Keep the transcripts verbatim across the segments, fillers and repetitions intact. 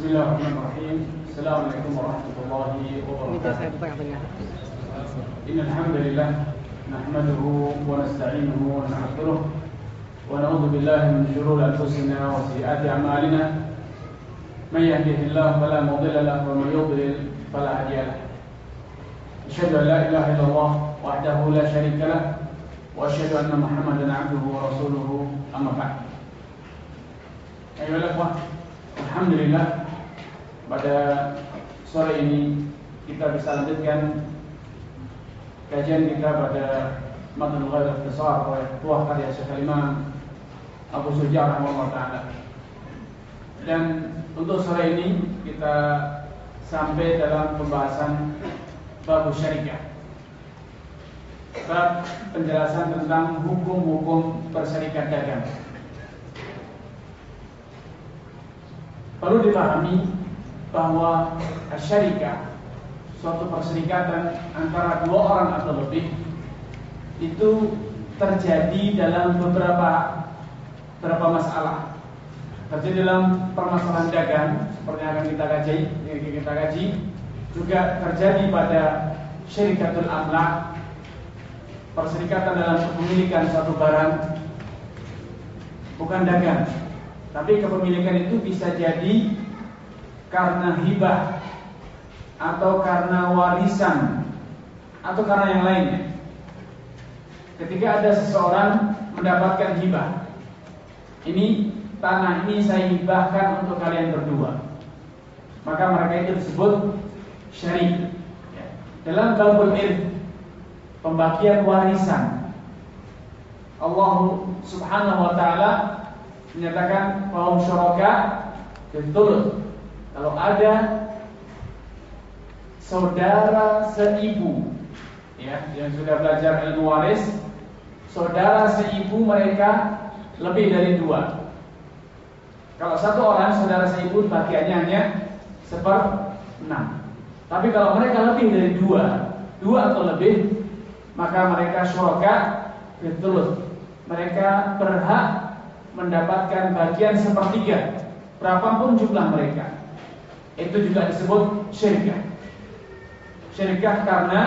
Bismillahirrahmanirrahim. Assalamualaikum warahmatullahi wabarakatuh. Innal hamdalillah nahmaduhu wa nasta'inuhu wa nastaghfiruh wa na'udzu billahi min shururi anfusina wa sayyiati a'malina. May yahdihillahu fala mudilla lahu wa may yudlil fala hadiya lahu. Asyhadu an la ilaha illallah wahdahu la syarika lahu wa asyhadu anna Muhammadan 'abduhu wa rasuluhu, amma ba'd. Ayolah, alhamdulillah pada sore ini kita bisa lanjutkan kajian kita pada Matnul Ghair Ikhtisar oleh Ketua Karya Syekh Imam Abu Syuja' rahimahullah ta'ala. Dan untuk sore ini kita sampai dalam pembahasan bab syarikah, bab penjelasan tentang hukum-hukum persyarikat dagang. Perlu dipahami bahwa syarikah, suatu perserikatan antara dua orang atau lebih, itu terjadi dalam beberapa beberapa masalah. Terjadi dalam permasalahan dagang seperti yang akan kita kaji, yang kita kaji, juga terjadi pada syarikatul amlak, perserikatan dalam kepemilikan suatu barang, bukan dagang. Tapi kepemilikan itu bisa jadi karena hibah, atau karena warisan, atau karena yang lainnya. Ketika ada seseorang mendapatkan hibah, ini tanah ini saya hibahkan untuk kalian berdua, maka mereka itu disebut syarik. Dalam babul irth, pembagian warisan, Allah Subhanahu wa ta'ala menyatakan kaum syuraka betul. Kalau ada saudara seibu, ya, yang sudah belajar ilmu waris, saudara seibu mereka lebih dari dua. Kalau satu orang saudara seibu bagiannya hanya seperenam. Tapi kalau mereka lebih dari dua, dua atau lebih, maka mereka syuraka betul. Mereka berhak mendapatkan bagian sepertiga, berapapun jumlah mereka. Itu juga disebut syirkah. Syirkah karena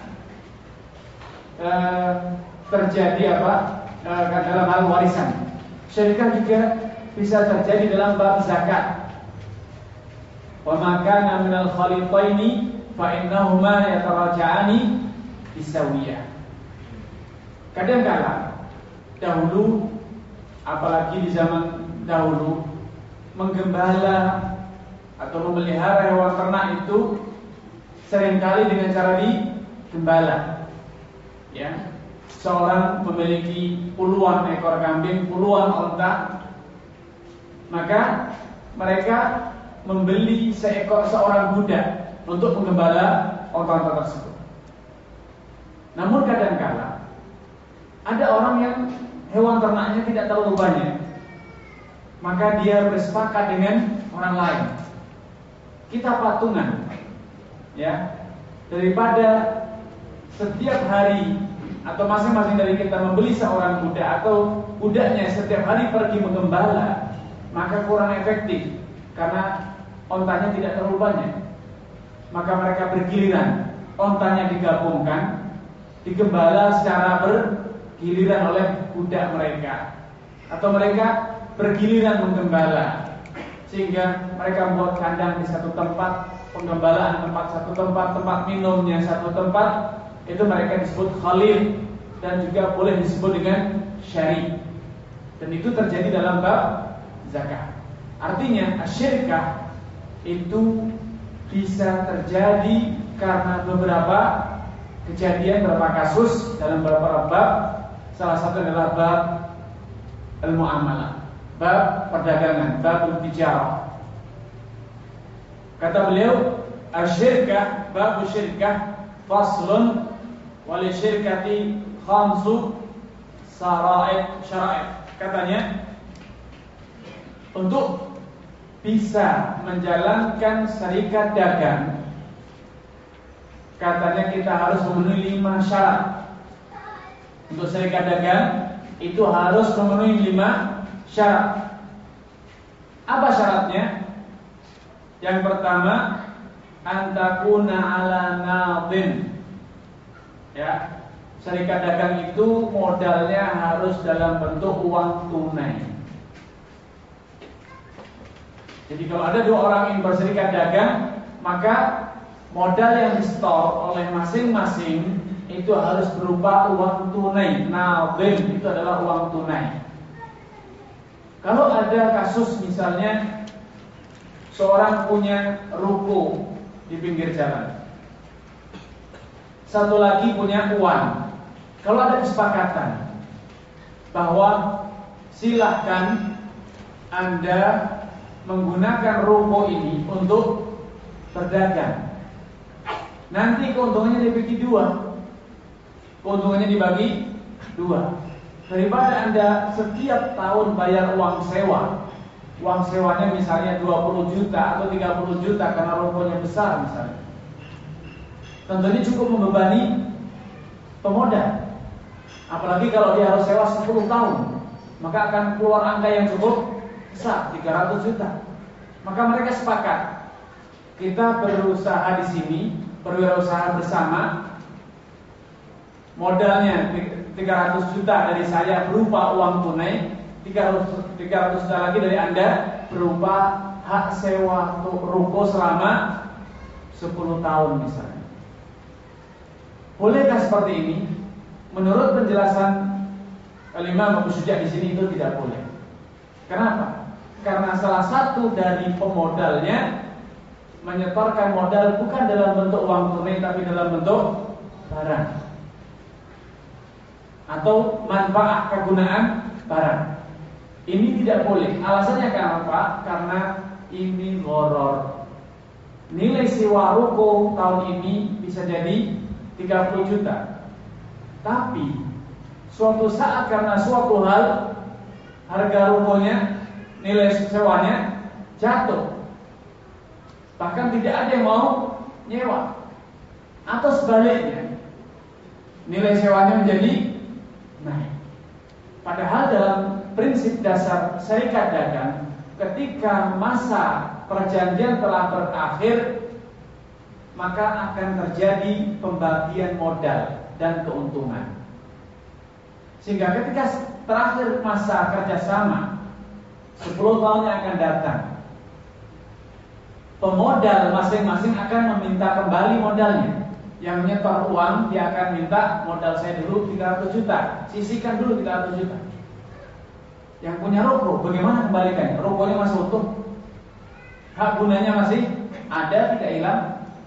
e, terjadi apa? E, dalam hal warisan. Syirkah juga bisa terjadi dalam bab zakat. Wa ma kana minal khalitaini fa innahuma yataraja'ani bisawiyah. Kadang-kala dahulu, apalagi di zaman dahulu, menggembala atau memelihara hewan ternak itu seringkali dengan cara digembala. Ya, seorang memiliki puluhan ekor kambing, puluhan onta, maka mereka membeli seekor seorang budak untuk menggembala onta-onta tersebut. Namun kadang-kala ada orang yang hewan ternaknya tidak terlalu banyak, maka dia bersepakat dengan orang lain, kita patungan, ya, daripada setiap hari atau masing-masing dari kita membeli seorang budak atau budaknya setiap hari pergi menggembala, maka kurang efektif karena ontanya tidak terlalu banyak. Maka mereka bergiliran, ontanya digabungkan, digembala secara bergiliran oleh budak mereka, atau mereka bergiliran menggembala, sehingga mereka membuat kandang di satu tempat, penggembalaan tempat satu tempat, tempat minumnya satu tempat. Itu mereka disebut khalil, dan juga boleh disebut dengan syarik. Dan itu terjadi dalam bab zakat. Artinya asyirkah itu bisa terjadi karena beberapa kejadian, beberapa kasus dalam beberapa bab. Salah satu adalah bab al-mu'amalah, bab perdagangan, bab tijarah. Kata beliau, asyirkah, bab syirkah faslun wal syirkati khamsu syara'id syara'id. Katanya, untuk bisa menjalankan syarikat dagang, katanya kita harus memenuhi lima syarat. Untuk syarikat dagang itu harus memenuhi lima syarat. Apa syaratnya? Yang pertama, antakuna ala nadin. Ya, serikat dagang itu modalnya harus dalam bentuk uang tunai. Jadi kalau ada dua orang yang berserikat dagang, maka modal yang di-store oleh masing-masing itu harus berupa uang tunai. Nadin itu adalah uang tunai. Kalau ada kasus misalnya seorang punya ruko di pinggir jalan, satu lagi punya uang. Kalau ada kesepakatan bahwa silahkan Anda menggunakan ruko ini untuk berdagang, nanti keuntungannya dibagi dua. Keuntungannya dibagi dua. Daripada Anda setiap tahun bayar uang sewa, uang sewanya misalnya dua puluh juta atau tiga puluh juta karena rukonya besar misalnya, tentunya cukup membebani pemodal. Apalagi kalau dia harus sewa sepuluh tahun, maka akan keluar angka yang cukup besar, tiga ratus juta. Maka mereka sepakat, kita berusaha di sini, berwirausaha bersama. Modalnya tiga ratus juta dari saya berupa uang tunai, tiga ratus juta lagi dari Anda berupa hak sewa ruko selama sepuluh tahun misalnya. Bolehkah seperti ini? Menurut penjelasan Imam Abu Syuja di sini itu tidak boleh. Kenapa? Karena salah satu dari pemodalnya menyetorkan modal bukan dalam bentuk uang tunai tapi dalam bentuk barang atau manfaat kegunaan barang. Ini tidak boleh. Alasannya kenapa? Karena ini gharar. Nilai sewa ruko tahun ini bisa jadi tiga puluh juta. Tapi suatu saat karena suatu hal harga rukonya, nilai sewanya jatuh. Bahkan tidak ada yang mau nyewa. Atau sebaliknya, nilai sewanya menjadi naik. Padahal dalam prinsip dasar serikat dagang, ketika masa perjanjian telah berakhir, maka akan terjadi pembagian modal dan keuntungan. Sehingga ketika terakhir masa kerjasama, sepuluh tahun yang akan datang, pemodal masing-masing akan meminta kembali modalnya. Yang menyetor uang, dia akan minta modal saya dulu tiga ratus juta, sisihkan dulu tiga ratus juta. Yang punya ruko, bagaimana kembalikan? Rukonya masih utuh, hak gunanya masih ada, tidak hilang.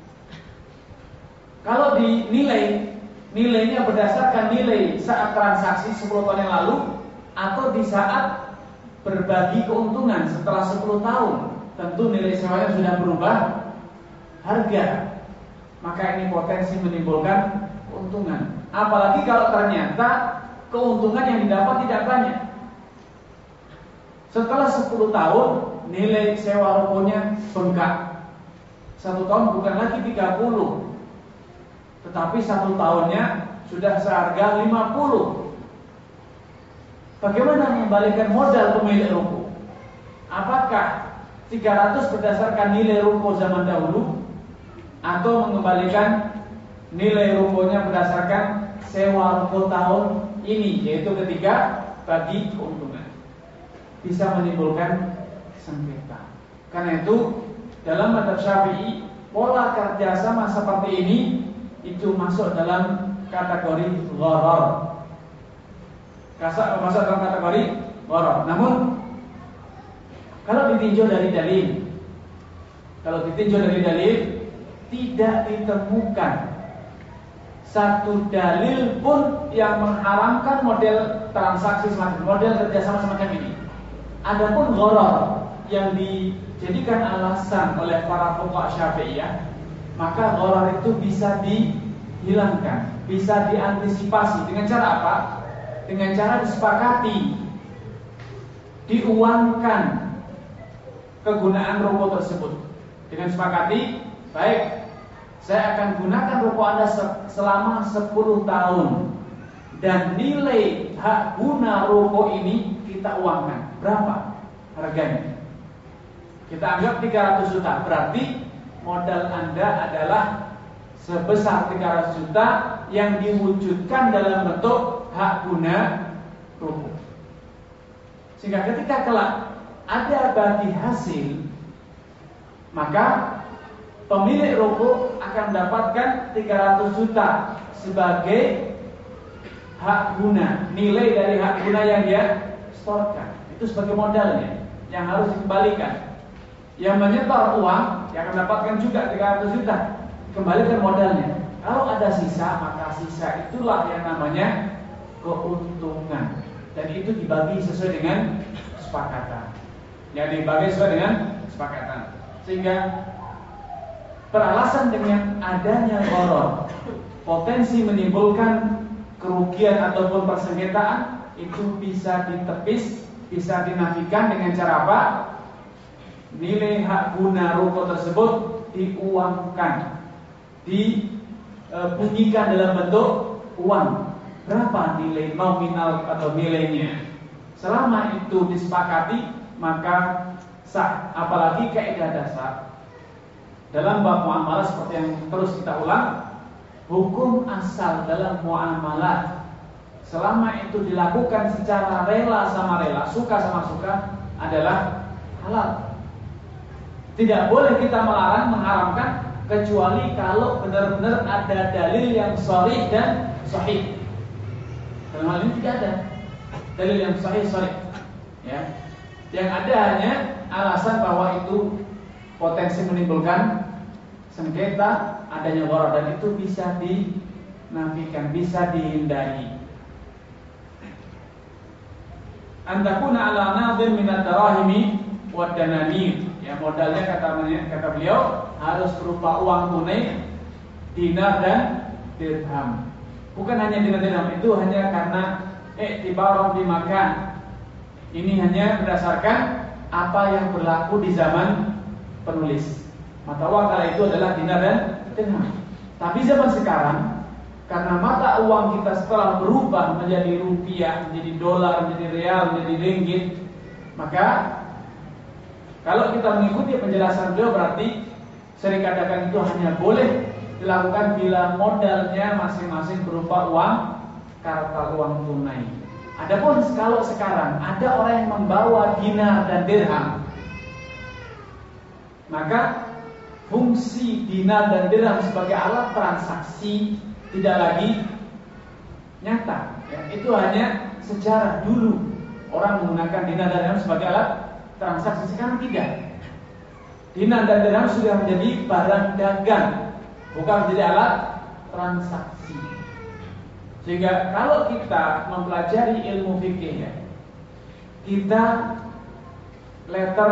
Kalau dinilai, nilainya berdasarkan nilai saat transaksi sepuluh tahun yang lalu atau di saat berbagi keuntungan setelah sepuluh tahun, tentu nilai sewanya sudah berubah harga. Maka ini potensi menimbulkan keuntungan. Apalagi kalau ternyata keuntungan yang didapat tidak banyak. Setelah sepuluh tahun nilai sewa rukonya bengkak. Satu tahun bukan lagi tiga puluh, tetapi satu tahunnya sudah seharga lima puluh. Bagaimana mengembalikan modal pemilik ruko? Apakah tiga ratus berdasarkan nilai ruko zaman dahulu, atau mengembalikan nilai rukonya berdasarkan sewa ruko tahun ini, yaitu ketiga bagi keuntungan? Bisa menimbulkan sengketa. Karena itu dalam mazhab Syafi'i, pola kerjasama seperti ini itu masuk dalam kategori gharar. Masuk dalam kategori gharar. Namun kalau ditinjau dari dalil, kalau ditinjau dari dalil tidak ditemukan satu dalil pun yang mengharamkan model transaksi semacam model kerjasama semacam ini. Adapun gharar yang dijadikan alasan oleh para fuqaha Syafi'iyah, maka gharar itu bisa dihilangkan, bisa diantisipasi dengan cara apa? Dengan cara disepakati, diuangkan kegunaan ruko tersebut. Dengan sepakati, baik, saya akan gunakan ruko Anda selama sepuluh tahun, dan nilai hak guna ruko ini kita uangkan. Berapa harganya? Kita anggap tiga ratus juta, berarti modal Anda adalah sebesar tiga ratus juta yang diwujudkan dalam bentuk hak guna ruko. Sehingga ketika kelak ada bagi hasil, maka pemilik ruko akan mendapatkan tiga ratus juta sebagai hak guna, nilai dari hak guna yang dia setorkan. Itu sebagai modalnya yang harus dikembalikan. Yang menyetor uang yang akan mendapatkan juga tiga ratus juta, kembalikan modalnya. Kalau ada sisa, maka sisa itulah yang namanya keuntungan. Dan itu dibagi sesuai dengan kesepakatan. Ya, dibagi sesuai dengan kesepakatan. Sehingga beralasan dengan adanya gharar, potensi menimbulkan kerugian ataupun persengketaan, itu bisa ditepis, bisa dinafikan dengan cara apa? Nilai hak guna ruko tersebut diuangkan, dibunyikan dalam bentuk uang. Berapa nilai nominal atau nilainya? Selama itu disepakati, maka sah. Apalagi kaidah dasar dalam bab muamalah seperti yang terus kita ulang, hukum asal dalam muamalah selama itu dilakukan secara rela sama rela, suka sama suka, adalah halal. Tidak boleh kita melarang, mengharamkan, kecuali kalau benar-benar ada dalil yang sharih dan sahih. Dalam hal ini tidak ada dalil yang sahih sharih. Ya. Yang ada hanya alasan bahwa itu potensi menimbulkan sengketa, adanya gharar, dan itu bisa dinafikan, bisa dihindari. Antakuna ala nadhir min ad-darahimi wa dananir. Ya, modalnya kata kata beliau harus berupa uang tunai, dinar dan dirham. Bukan hanya dinar dirham, itu hanya karena eh tibarong dimakan. Ini hanya berdasarkan apa yang berlaku di zaman penulis. Mata uang kala itu adalah dinar dan dirham. Tapi zaman sekarang, karena mata uang kita setelah berubah menjadi rupiah, menjadi dolar, menjadi real, menjadi ringgit, maka kalau kita mengikuti penjelasan beliau, berarti serikat dagang itu hanya boleh dilakukan bila modalnya masing-masing berupa uang kartal, uang tunai. Adapun kalau sekarang ada orang yang membawa dinar dan dirham, maka fungsi dinar dan dirham sebagai alat transaksi tidak lagi nyata. Ya, itu hanya sejarah dulu orang menggunakan dinar dan dirham sebagai alat transaksi. Sekarang tidak. Dinar dan dirham sudah menjadi barang dagang, bukan menjadi alat transaksi. Sehingga kalau kita mempelajari ilmu fikih, ya, kita letter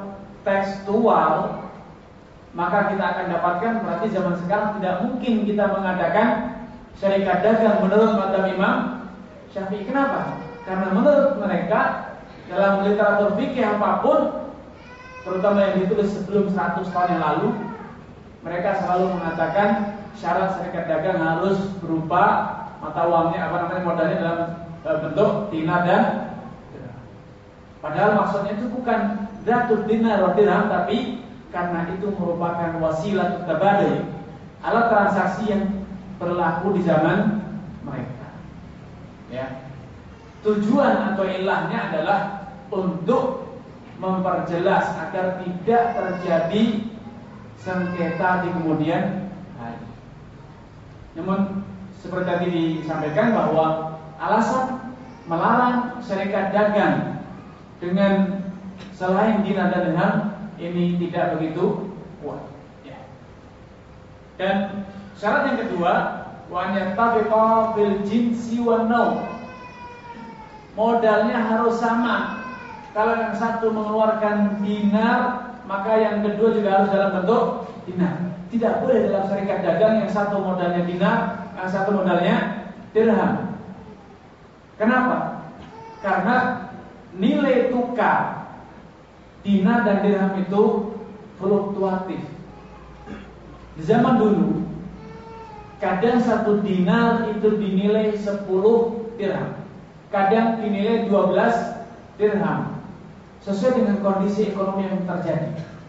tekstual, maka kita akan dapatkan berarti zaman sekarang tidak mungkin kita mengadakan syarikat dagang menurut mazhab Imam Syafi'i. Kenapa? Karena menurut mereka dalam literatur fikih apapun, terutama yang ditulis sebelum seratus tahun yang lalu, mereka selalu mengatakan syarat serikat dagang harus berupa mata uangnya, apa namanya, modalnya dalam bentuk dinar dan dirham. Padahal maksudnya itu bukan datul dinar wa dirham, tapi karena itu merupakan wasilah tabadul, alat transaksi yang berlaku di zaman mereka. Ya. Tujuan atau ilahnya adalah untuk memperjelas agar tidak terjadi sengketa di kemudian hari. Namun seperti tadi disampaikan bahwa alasan melarang syarikat dagang dengan selain dinar dan dirham ini tidak begitu kuat. Ya. Dan syarat yang kedua, wa yattafiqa fil jinsi wan naw. Modalnya harus sama. Kalau yang satu mengeluarkan dinar, maka yang kedua juga harus dalam bentuk dinar. Tidak boleh dalam syarikat dagang yang satu modalnya dinar, yang satu modalnya dirham. Kenapa? Karena nilai tukar dinar dan dirham itu fluktuatif. Di zaman dulu, kadang satu dinar itu dinilai sepuluh dirham, kadang dinilai dua belas dirham. sesuai dengan kondisi ekonomi yang terjadi.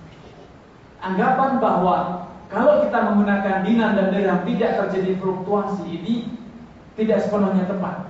Anggapan bahwa kalau kita menggunakan dinar dan dirham tidak terjadi fluktuasi ini tidak sepenuhnya tepat.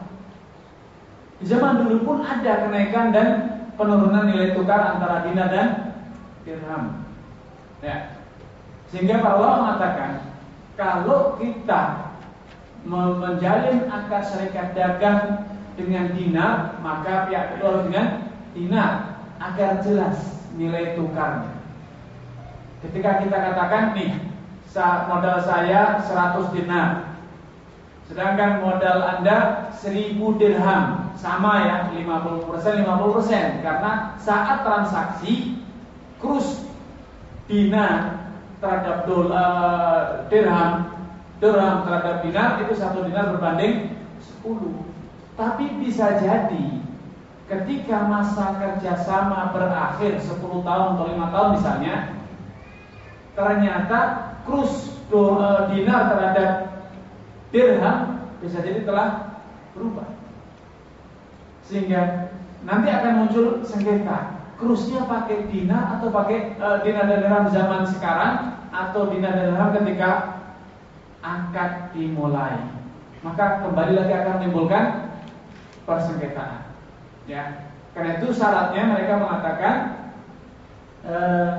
Di zaman dulu pun ada kenaikan dan penurunan nilai tukar antara dinar dan dirham. Ya. Sehingga para ulama mengatakan kalau kita menjalin akad serikat dagang dengan dinar, maka pihak kedua dengan dinar agar jelas nilai tukarnya. Ketika kita katakan nih, modal saya seratus dinar, sedangkan modal Anda seribu dirham, sama ya, lima puluh persen lima puluh persen, karena saat transaksi kurs dinar terhadap dolar, dirham, dirham terhadap dinar itu satu dinar berbanding sepuluh. Tapi bisa jadi ketika masa kerjasama berakhir sepuluh tahun atau lima tahun misalnya, ternyata kurs do, e, dinar terhadap dirham bisa jadi telah berubah, sehingga nanti akan muncul sengketa. Kursnya pakai dinar atau pakai e, dinar dan dirham zaman sekarang, atau dinar dan dirham ketika akad dimulai. Maka kembali lagi akan menimbulkan persengketaan. Ya, karena itu syaratnya mereka mengatakan e,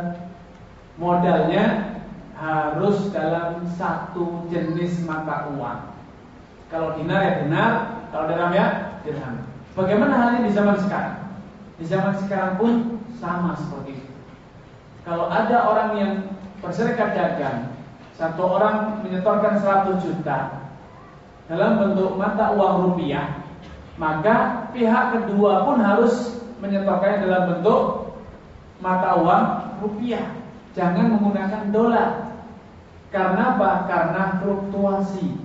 modalnya harus dalam satu jenis mata uang. Kalau dinar ya dinar, kalau dirham ya dirham. Bagaimana halnya di zaman sekarang? Di zaman sekarang pun sama seperti itu. Kalau ada orang yang berserikat dagang, satu orang menyetorkan seratus juta dalam bentuk mata uang rupiah, maka pihak kedua pun harus menyetorkannya dalam bentuk mata uang rupiah. Jangan menggunakan dolar. Karena apa? Karena fluktuasi.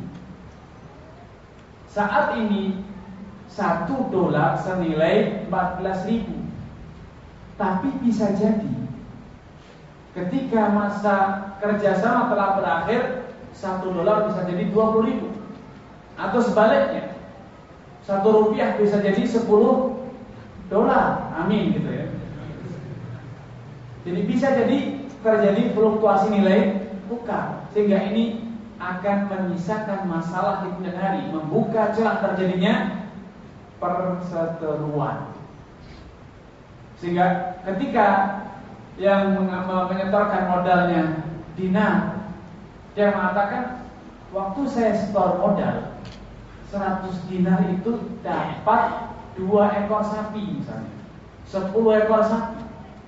Saat ini satu dolar senilai empat belas ribu. Tapi bisa jadi ketika masa kerjasama telah berakhir, satu dolar bisa jadi dua puluh ribu. Atau sebaliknya, satu rupiah bisa jadi sepuluh dolar. Amin gitu ya. Jadi bisa jadi terjadi fluktuasi nilai tukar, sehingga ini akan menyisakan masalah di kemudian hari, membuka celah terjadinya perseteruan. Sehingga ketika yang menyetorkan modalnya dinar, dia mengatakan waktu saya setor modal seratus dinar itu dapat dua ekor sapi misalnya, sepuluh ekor sapi.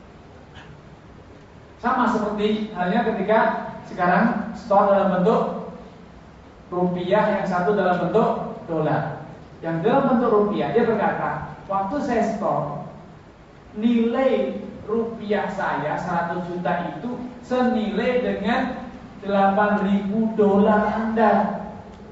Sama seperti halnya ketika sekarang store dalam bentuk rupiah, yang satu dalam bentuk dolar. Yang dalam bentuk rupiah, dia berkata, waktu saya store, nilai rupiah saya seratus juta itu senilai dengan delapan ribu dolar Anda.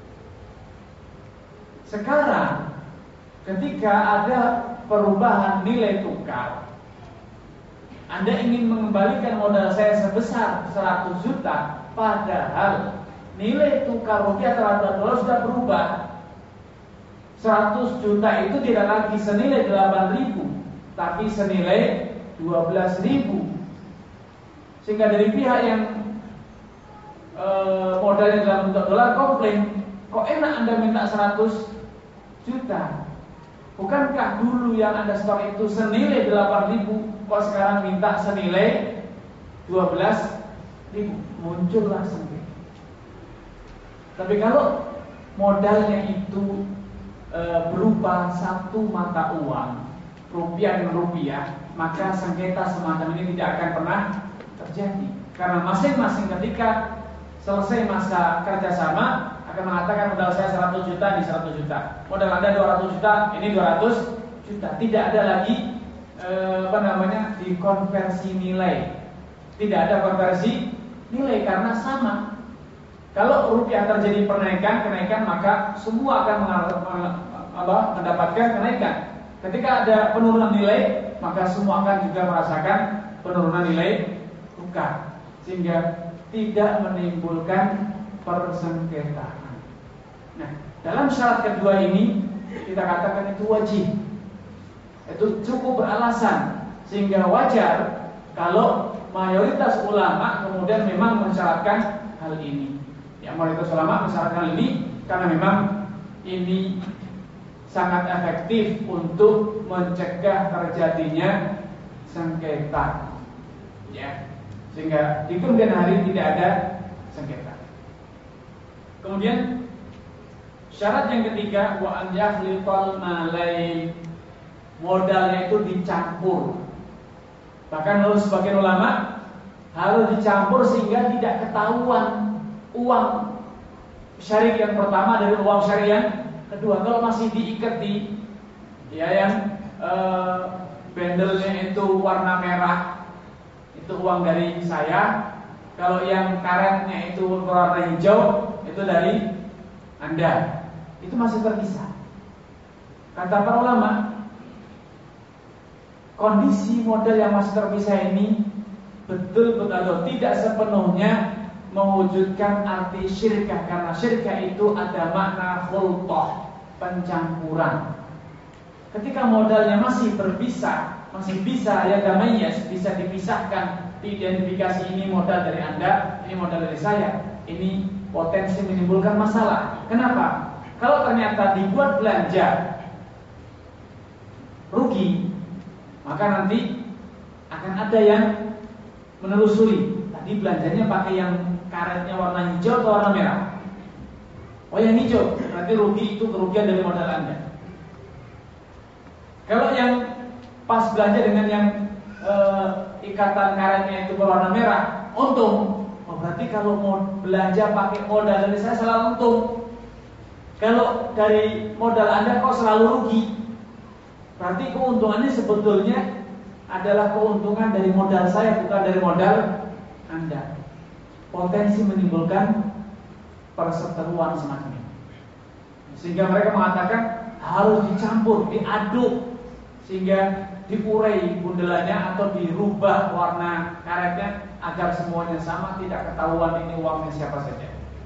Sekarang ketika ada perubahan nilai tukar, Anda ingin mengembalikan modal saya sebesar seratus juta, padahal nilai tukar rupiah terhadap dolar sudah berubah. seratus juta itu tidak lagi senilai delapan ribu, tapi senilai dua belas ribu. Sehingga dari pihak yang e, modalnya dalam bentuk dolar komplain, kok enak Anda minta seratus juta? Bukankah dulu yang Anda store itu senilai delapan ribu, kok sekarang minta senilai dua belas ribu? Muncullah sengketa. Tapi kalau modalnya itu e, berupa satu mata uang, rupiah dengan rupiah, maka sengketa semacam ini tidak akan pernah terjadi. Karena masing-masing ketika selesai masa kerjasama akan mengatakan modal saya seratus juta, di seratus juta, modal Anda dua ratus juta, ini dua ratus juta. Tidak ada lagi e, apa namanya dikonversi nilai. Tidak ada konversi nilai karena sama. Kalau rupiah terjadi penaikan, kenaikan, maka semua akan mendapatkan kenaikan. Ketika ada penurunan nilai, maka semua akan juga merasakan penurunan nilai tukar, sehingga tidak menimbulkan persengketaan. Nah, dalam syarat kedua ini kita katakan itu wajib, itu cukup beralasan Sehingga wajar kalau mayoritas ulama kemudian memang mensyaratkan hal ini. Ya, mayoritas ulama mensyaratkan hal ini karena memang ini sangat efektif untuk mencegah terjadinya sengketa. Ya, sehingga di kemudian hari tidak ada sengketa. Kemudian syarat yang ketiga, wa an yakhliqal malain, modalnya itu dicampur. Bahkan menurut sebagian ulama harus dicampur sehingga tidak ketahuan uang syariah yang pertama dari uang syariah yang kedua. Kalau masih diikat di ya yang eh, bendelnya itu warna merah, itu uang dari saya. Kalau yang karetnya itu warna hijau, itu dari Anda. Itu masih terpisah. Kata para ulama, kondisi modal yang masih terpisah ini betul-betul atau tidak sepenuhnya mewujudkan arti syirkah, karena syirkah itu ada makna khultah, pencampuran. Ketika modalnya masih berpisah, masih bisa ya damayas, bisa dipisahkan, diidentifikasi ini modal dari Anda, ini modal dari saya, ini potensi menimbulkan masalah. Kenapa? Kalau ternyata dibuat belanja rugi, maka nanti akan ada yang menelusuri. Tadi belanjanya pakai yang karetnya warna hijau atau warna merah? Oh, yang hijau, berarti rugi, itu kerugian dari modal Anda. Kalau yang pas belanja dengan yang e, ikatan karetnya itu berwarna merah, untung. Oh, berarti kalau mau belanja pakai modal dari saya selalu untung. Kalau dari modal Anda kok selalu rugi, berarti keuntungannya sebetulnya adalah keuntungan dari modal saya, bukan dari modal Anda. Potensi menimbulkan perseteruan semacam ini. Sehingga mereka mengatakan harus dicampur, diaduk, sehingga diurai bundelannya atau dirubah warna karetnya agar semuanya sama, tidak ketahuan ini uangnya siapa saja.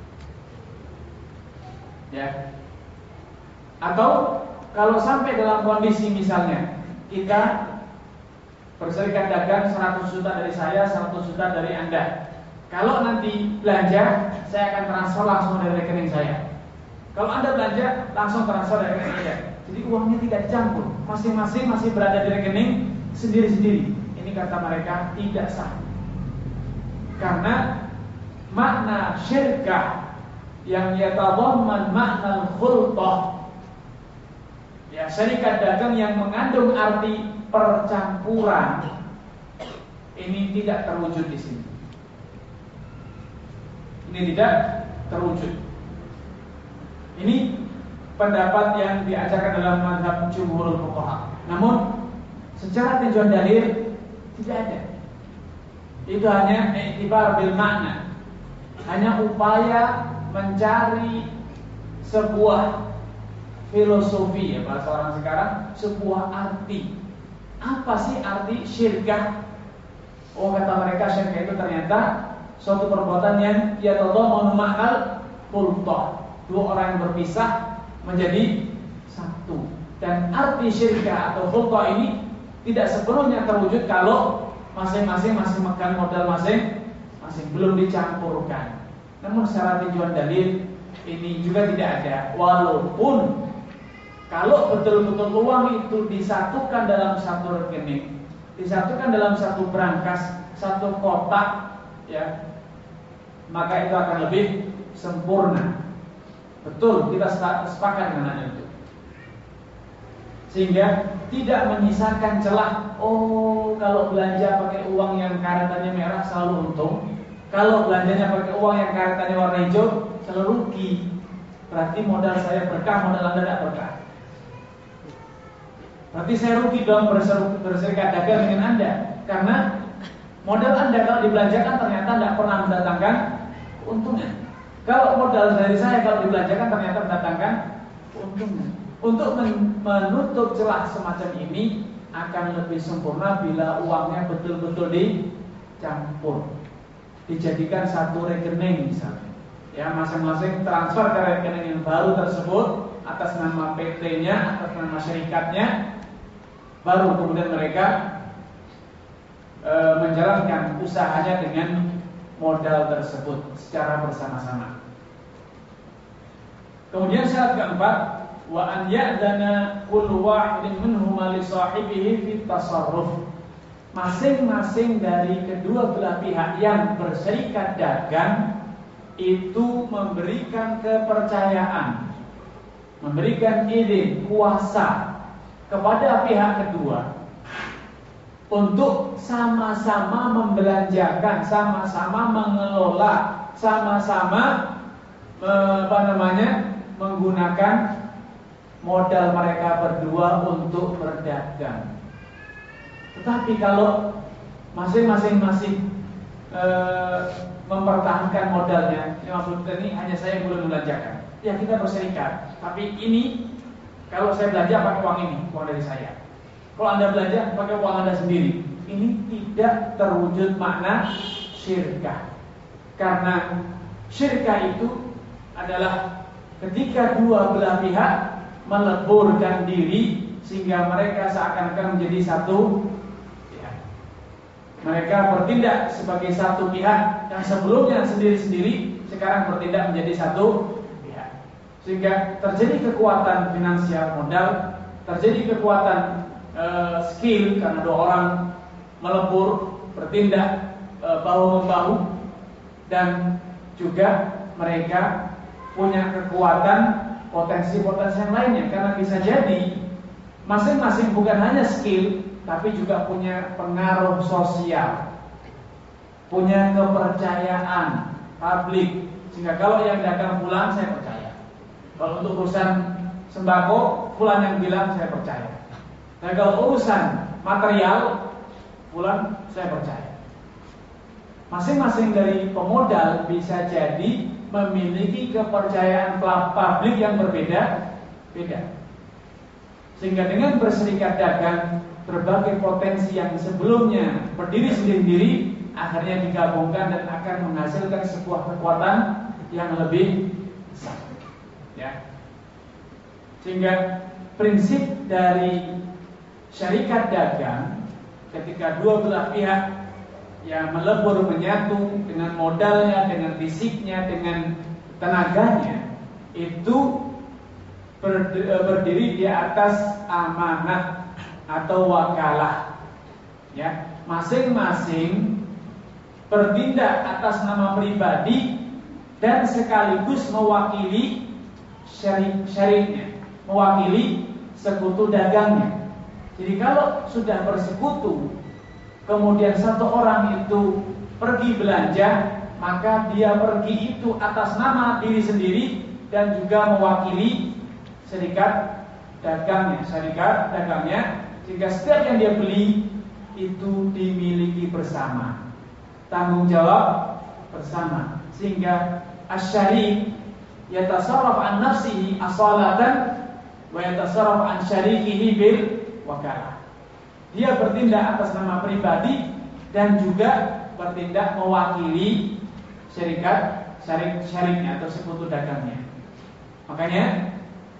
Ya. Atau kalau sampai dalam kondisi misalnya kita berserikat dagang seratus juta dari saya, seratus juta dari Anda. Kalau nanti belanja, saya akan transfer langsung dari rekening saya. Kalau Anda belanja, langsung transfer dari rekening Anda. Jadi uangnya tidak dicampur, masing-masing masih berada di rekening sendiri-sendiri. Ini kata mereka tidak sah. Karena makna syirkah yang yatadhamman makna khultah, ya, syarikat dagang yang mengandung arti percampuran, ini tidak terwujud di sini. Ini tidak terwujud. Ini pendapat yang diajarkan dalam mazhab jumhurul fuqaha. Namun secara tujuan dalil tidak ada. Itu hanya i'tibar bil makna, hanya upaya mencari sebuah filosofi, ya bahasa orang sekarang, sebuah arti. Apa sih arti syirkah? Oh, kata mereka syirkah itu ternyata suatu perbuatan yang yatadhammanu ma'nal khultah. Dua orang yang berpisah menjadi satu. Dan arti syirkah atau khultah ini tidak sepenuhnya terwujud kalau masing-masing masih megang modal masing-masing, belum dicampurkan. Namun secara tujuan dalil ini juga tidak ada. Walaupun kalau betul-betul uang itu disatukan dalam satu rekening, disatukan dalam satu brankas, satu kotak, ya, maka itu akan lebih sempurna. Betul, kita sepakat dengan itu. Sehingga tidak menyisakan celah. Oh, kalau belanja pakai uang yang karetannya merah selalu untung. Kalau belanjanya pakai uang yang karetannya warna hijau selalu rugi. Berarti modal saya berkah, modal Anda tidak berkah. Berarti saya rugi dong berserikat dagang dengan Anda, karena modal Anda kalau dibelanjakan ternyata tidak pernah mendatangkan keuntungan. Kalau modal dari saya kalau dibelanjakan ternyata mendatangkan keuntungan. Untuk menutup celah semacam ini akan lebih sempurna bila uangnya betul-betul dicampur, dijadikan satu rekening misalnya. Ya, masing-masing transfer ke rekening yang baru tersebut atas nama P T-nya, atas nama syarikatnya. Baru kemudian mereka e, menjalankan usahanya dengan modal tersebut secara bersama-sama. Kemudian syarat keempat, wa an ya'dana kullu wahidin minhuma li sahibihi fi tasarruf. Masing-masing dari kedua belah pihak yang berserikat dagang itu memberikan kepercayaan, memberikan izin, kuasa kepada pihak kedua untuk sama-sama membelanjakan, sama-sama mengelola, sama-sama apa namanya menggunakan modal mereka berdua untuk berdagang. Tetapi kalau masing-masing masih e, mempertahankan modalnya, ini maksudnya ini hanya saya yang boleh membelanjakan. Ya kita berserikat, tapi ini kalau saya belanja pakai uang ini, uang dari saya. Kalau Anda belanja pakai uang Anda sendiri, ini tidak terwujud makna syirkah. Karena syirkah itu adalah ketika dua belah pihak meleburkan diri sehingga mereka seakan-akan menjadi satu pihak. Mereka bertindak sebagai satu pihak yang sebelumnya sendiri-sendiri, sekarang bertindak menjadi satu pihak. Sehingga terjadi kekuatan finansial modal, terjadi kekuatan uh, skill karena dua orang melebur bertindak uh, bahu-membahu, dan juga mereka punya kekuatan potensi-potensi yang lainnya, karena bisa jadi masing-masing bukan hanya skill tapi juga punya pengaruh sosial, punya kepercayaan publik, sehingga kalau yang dagang fulan saya percaya, kalau untuk urusan sembako fulan yang bilang saya percaya, dan kalau urusan material fulan saya percaya. Masing-masing dari pemodal bisa jadi memiliki kepercayaan publik yang berbeda-beda, sehingga dengan berserikat dagang berbagai potensi yang sebelumnya berdiri sendiri-sendiri akhirnya digabungkan dan akan menghasilkan sebuah kekuatan yang lebih besar. Ya. Sehingga prinsip dari syarikat dagang ketika dua belah pihak yang melebur menyatu dengan modalnya, dengan fisiknya, dengan tenaganya, itu berdiri di atas amanah atau wakalah. Ya, masing-masing bertindak atas nama pribadi dan sekaligus mewakili syarik syariknya, mewakili sekutu dagangnya. Jadi kalau sudah bersekutu, kemudian satu orang itu pergi belanja, maka dia pergi itu atas nama diri sendiri dan juga mewakili serikat dagangnya, serikat dagangnya, sehingga setiap yang dia beli itu dimiliki bersama, tanggung jawab bersama, sehingga asy-syari' yatasarraf an nafsihi asalatan wa yatasarraf an syarikihi bil wakalah. Dia bertindak atas nama pribadi dan juga bertindak mewakili syarikat syarik syariknya atau sekutu dagangnya. Makanya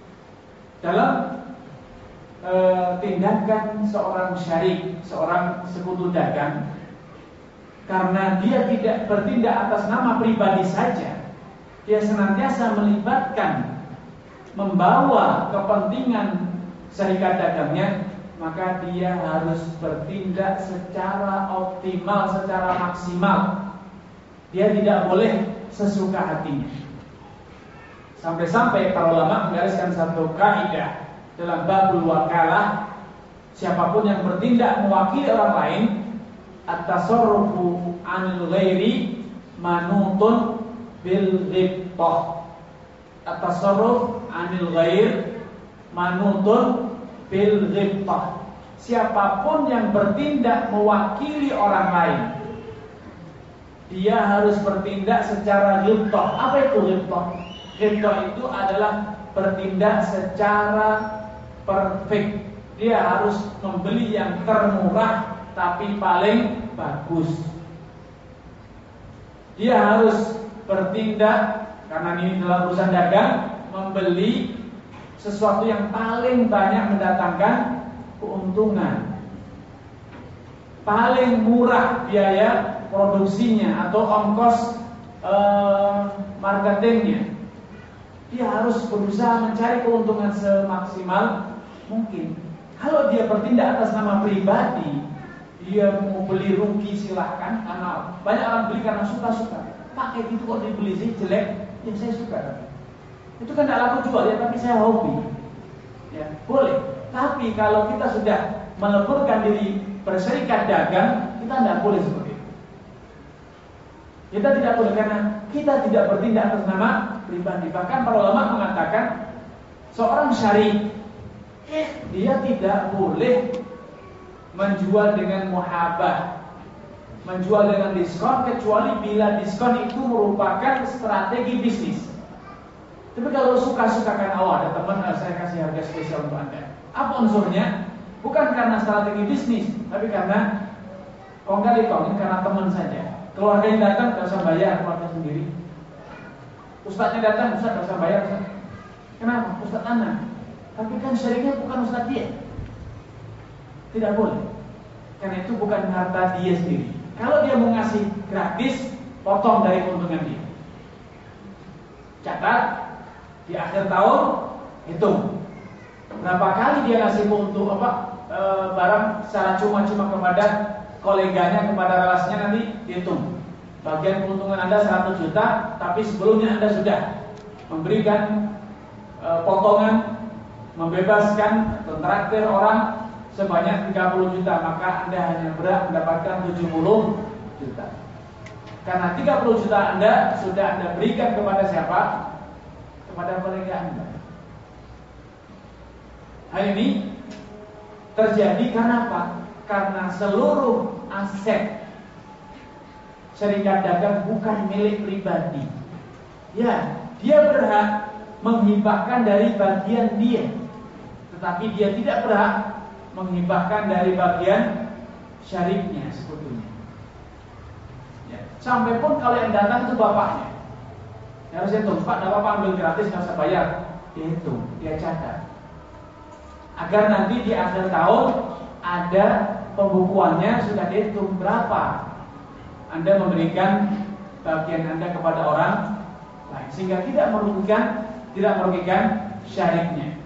dalam e, tindakan seorang syarik, seorang sekutu dagang, karena dia tidak bertindak atas nama pribadi saja, dia senantiasa melibatkan, membawa kepentingan syarikat dagangnya, maka dia harus bertindak secara optimal, secara maksimal. Dia tidak boleh sesuka hatinya. Sampai-sampai para ulama menggariskan satu kaidah dalam babul wakalah, siapapun yang bertindak mewakili orang lain, at-tasarrufu 'anil ghairi manutun bil ghibthah. At-tasarruf 'anil ghair manutun bil ghibthah. Siapapun yang bertindak mewakili orang lain, dia harus bertindak secara ghibthah. Apa itu ghibthah? Ghibthah itu adalah bertindak secara perfect. Dia harus membeli yang termurah tapi paling bagus. Dia harus bertindak, karena ini dalam urusan dagang, membeli sesuatu yang paling banyak mendatangkan keuntungan. paling murah biaya produksinya atau ongkos eh, marketingnya. Dia harus berusaha mencari keuntungan semaksimal mungkin. Kalau dia bertindak atas nama pribadi, dia mau beli rugi silahkan, karena banyak orang beli karena suka-suka. Pakai gitu kok dibeli sih jelek, ya saya suka. Itu kan tidak laku jual ya, tapi saya hobi. Ya boleh. Tapi kalau kita sudah meleburkan diri berserikat dagang, kita tidak boleh seperti itu. Kita tidak boleh karena kita tidak bertindak atas nama pribadi. Bahkan para ulama mengatakan seorang syarih eh, dia tidak boleh menjual dengan muhabah, menjual dengan diskon kecuali bila diskon itu merupakan strategi bisnis. Tapi kalau suka-sukakan, oh ada teman saya kasih harga spesial untuk Anda. Apa unsurnya? Bukan karena strategi bisnis, tapi karena kong kali kong, karena teman saja. Keluarga yang datang tidak usah bayar, keluarga sendiri. Ustadznya datang, Ustadz tidak usah bayar. Ustadz. Kenapa? Ustadz anak. Tapi kan syariknya bukan Ustadz dia. Tidak boleh. Karena itu bukan harta dia sendiri. Kalau dia mau ngasih gratis, potong dari keuntungan dia. Catat di akhir tahun, hitung berapa kali dia ngasih untuk apa e, barang secara cuma-cuma kepada koleganya, kepada relasnya, nanti hitung. Bagian keuntungan Anda seratus juta, tapi sebelumnya Anda sudah memberikan e, potongan, membebaskan atau traktir orang sebanyak tiga puluh juta, maka Anda hanya berhak mendapatkan tujuh puluh juta. Karena tiga puluh juta Anda sudah Anda berikan kepada siapa? Kepada kolega Anda. Hal ini terjadi karena apa? Karena seluruh aset serikat dagang bukan milik pribadi. Ya, dia berhak menghibahkan dari bagian dia, tetapi dia tidak berhak menghibahkan dari bagian syariknya sebetulnya. Ya, sampai pun kalau yang datang itu bapaknya, ya harus hitung, Pak, tidak apa-apa ambil gratis, nggak usah bayar. Dia hitung, dia catat, agar nanti di akhir tahun ada pembukuannya, sudah dihitung berapa Anda memberikan bagian Anda kepada orang lain, sehingga tidak merugikan tidak merugikan syariknya.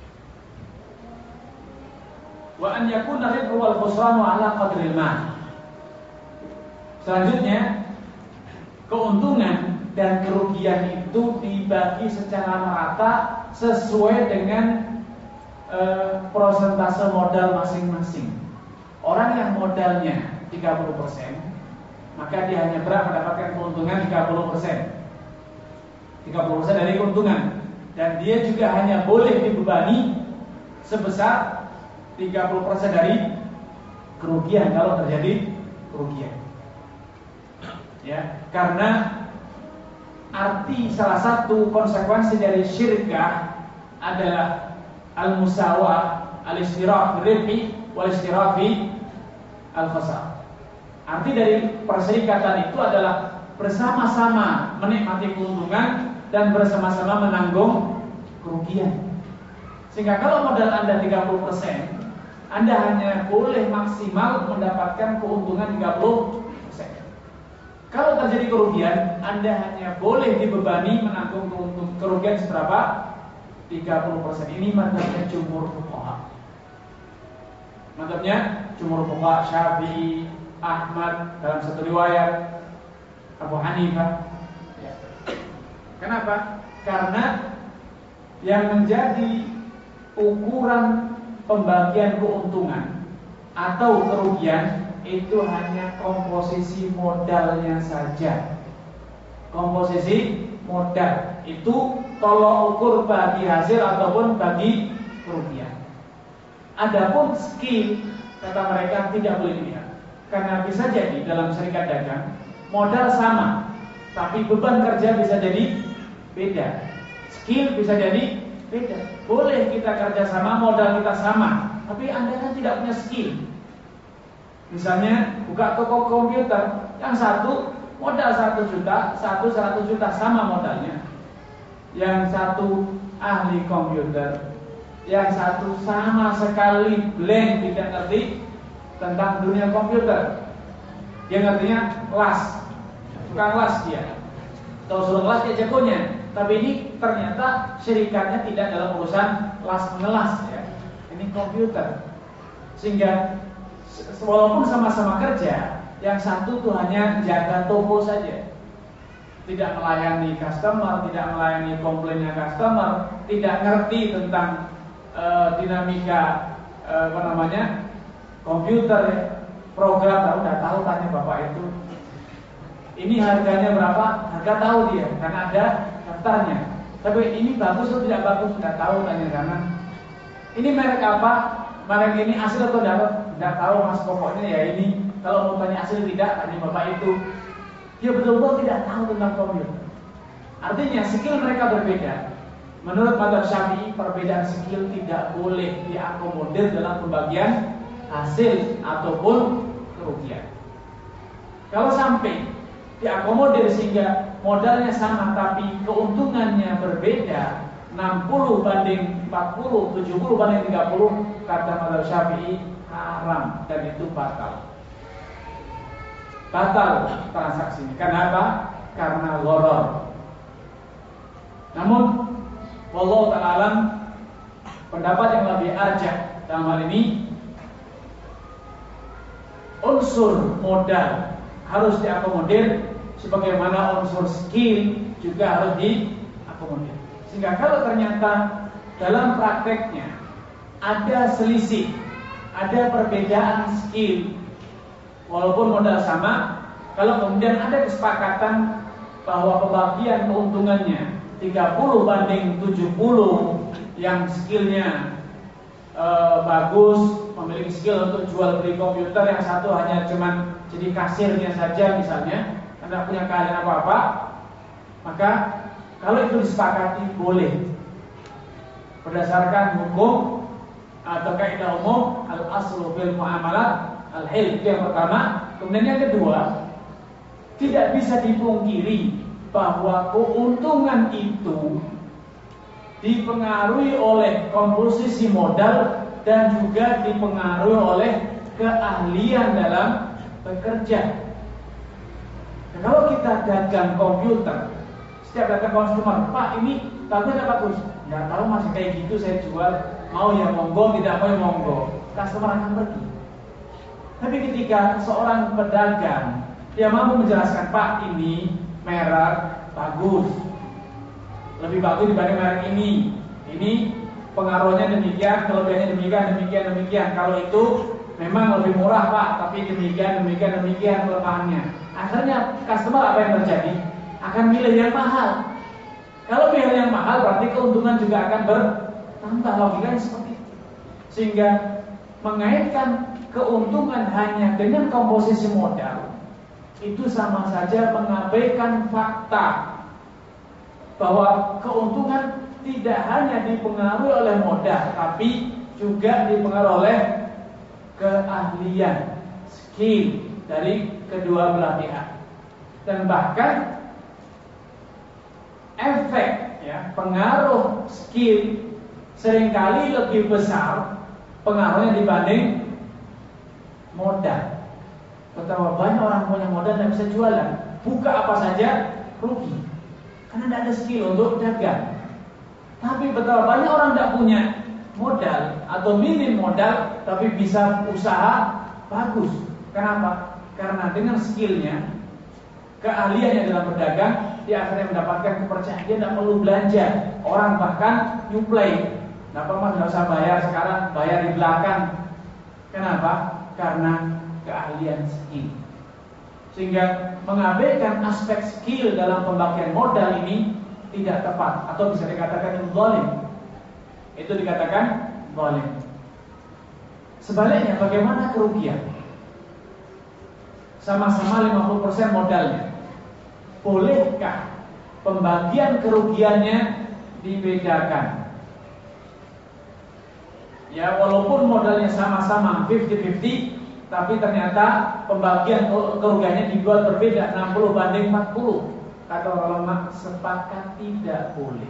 Wa an yakuna ribhu wal khusranu ala qadril mal. Selanjutnya, keuntungan dan kerugian itu dibagi secara merata sesuai dengan e, prosentase modal masing-masing. Orang yang modalnya tiga puluh persen, maka dia hanya berhak mendapatkan keuntungan tiga puluh persen. tiga puluh persen dari keuntungan, dan dia juga hanya boleh dibebani sebesar tiga puluh persen dari kerugian kalau terjadi kerugian. Ya, karena arti salah satu konsekuensi dari syirkah adalah al-musawah, al-istiraf birribhi wal istiraf fi al-khasar. Arti dari perserikatan itu adalah bersama-sama menikmati keuntungan dan bersama-sama menanggung kerugian. Sehingga kalau modal Anda tiga puluh persen, Anda hanya boleh maksimal mendapatkan keuntungan tiga puluh persen. Kalau terjadi kerugian, Anda hanya boleh dibebani menanggung kerugian seberapa? tiga puluh persen. Ini mazhabnya jumhur fuqaha. Mazhabnya jumhur fuqaha, Syafi'i, Ahmad, dalam satu riwayat Abu Hanifah. Ya. Kenapa? Karena yang menjadi ukuran pembagian keuntungan atau kerugian itu hanya komposisi modalnya saja. Komposisi modal itu tolok ukur bagi hasil ataupun bagi kerugian. Adapun skill, kata mereka, tidak boleh dilihat. Karena bisa jadi dalam serikat dagang modal sama, tapi beban kerja bisa jadi beda. Skill bisa jadi beda. Boleh kita kerja sama, modal kita sama, tapi Anda kan tidak punya skill. Misalnya buka toko komputer, yang satu modal satu juta, satu seratus juta, sama modalnya. Yang satu ahli komputer, yang satu sama sekali blank, tidak ngerti tentang dunia komputer. Dia ngertinya las, tukang las dia. Kalau suruh las dia jagonya. Tapi ini ternyata syirikatnya tidak dalam urusan las mengelas ya. Ini komputer. Sehingga walaupun sama-sama kerja, yang satu tuh hanya jaga toko saja. Tidak melayani customer, tidak melayani komplainnya customer, tidak ngerti tentang uh, dinamika uh, apa namanya komputer ya. Program tahu, udah tahu tanya bapak itu. Ini harganya berapa? Harga tahu dia, karena ada daftarnya. Tapi ini bagus atau tidak bagus? Tidak tahu, tanya sana. Ini merek apa? Merek ini asli atau tidak? Tidak tahu mas, pokoknya ya ini. Kalau mau tanya asli tidak, tanya bapak itu. Dia betul-betul tidak tahu tentang komputer. Artinya skill mereka berbeda. Menurut mazhab Syafi'i, perbedaan skill tidak boleh diakomodir dalam pembagian hasil ataupun kerugian. Kalau sampai diakomodir sehingga modalnya sama tapi keuntungannya berbeda, enam puluh banding empat puluh, tujuh puluh banding tiga puluh, kata mazhab Syafi'i haram dan itu batal. Batal transaksi ini. Kenapa? Karena gharar. Namun wallahu ta'ala alam, pendapat yang lebih arjah dalam hal ini, unsur modal harus diakomodir sebagaimana unsur skill juga harus diakomodir. Sehingga kalau ternyata dalam prakteknya ada selisih, ada perbedaan skill, walaupun modal sama, kalau kemudian ada kesepakatan bahwa pembagian keuntungannya tiga puluh banding tujuh puluh, yang skillnya e, bagus, memiliki skill untuk jual beli komputer, yang satu hanya cuman jadi kasirnya saja misalnya, tidak punya keahlian apa-apa, maka kalau itu disepakati boleh berdasarkan hukum atau kaidah umum al-aslu fil muamalat al-hil, yang pertama. Kemudian yang kedua, tidak bisa dipungkiri bahwa keuntungan itu dipengaruhi oleh komposisi modal dan juga dipengaruhi oleh keahlian dalam bekerja. Nah, kalau kita dagang komputer, setiap datang konsumer, Pak ini bagus atau bagus? Nggak tahu, masih kayak gitu saya jual, mau ya monggo, tidak mau ya monggo, customer akan pergi. Tapi ketika seorang pedagang dia mampu menjelaskan, Pak ini merek bagus, lebih bagus dibanding merek ini, ini pengaruhnya demikian, kelebihannya demikian, demikian, demikian. Kalau itu memang lebih murah Pak, tapi demikian, demikian, demikian kelemahannya. Akhirnya customer apa yang terjadi? Akan milih yang mahal. Kalau milih yang mahal berarti keuntungan juga akan bertambah, logikanya seperti itu. Sehingga mengaitkan keuntungan hanya dengan komposisi modal itu sama saja mengabaikan fakta bahwa keuntungan tidak hanya dipengaruhi oleh modal, tapi juga dipengaruhi oleh keahlian, skill dari kedua belah pihak. Dan bahkan efek ya, pengaruh skill seringkali lebih besar pengaruhnya dibanding modal. Betapa banyak orang punya modal dan bisa jualan, buka apa saja rugi karena tidak ada skill untuk dagang. Tapi betapa banyak orang tidak punya modal atau minim modal tapi bisa usaha bagus. Kenapa? Karena dengan skillnya, keahliannya dalam berdagang, dia akhirnya mendapatkan kepercayaan. Dia tidak perlu belanja. Orang bahkan nyuplai. Nah, Mas nggak usah bayar sekarang, bayar di belakang. Kenapa? Karena keahlian skill. Sehingga mengabaikan aspek skill dalam pembagian modal ini tidak tepat, atau bisa dikatakan itu zalim. Itu dikatakan zalim. Sebaliknya, bagaimana kerugian? Sama-sama lima puluh persen modalnya. Bolehkah pembagian kerugiannya dibedakan? Ya, walaupun modalnya sama-sama lima puluh lima puluh, tapi ternyata pembagian kerugiannya dibuat berbeda, enam puluh banding empat puluh. Kata ulama sepakat tidak boleh.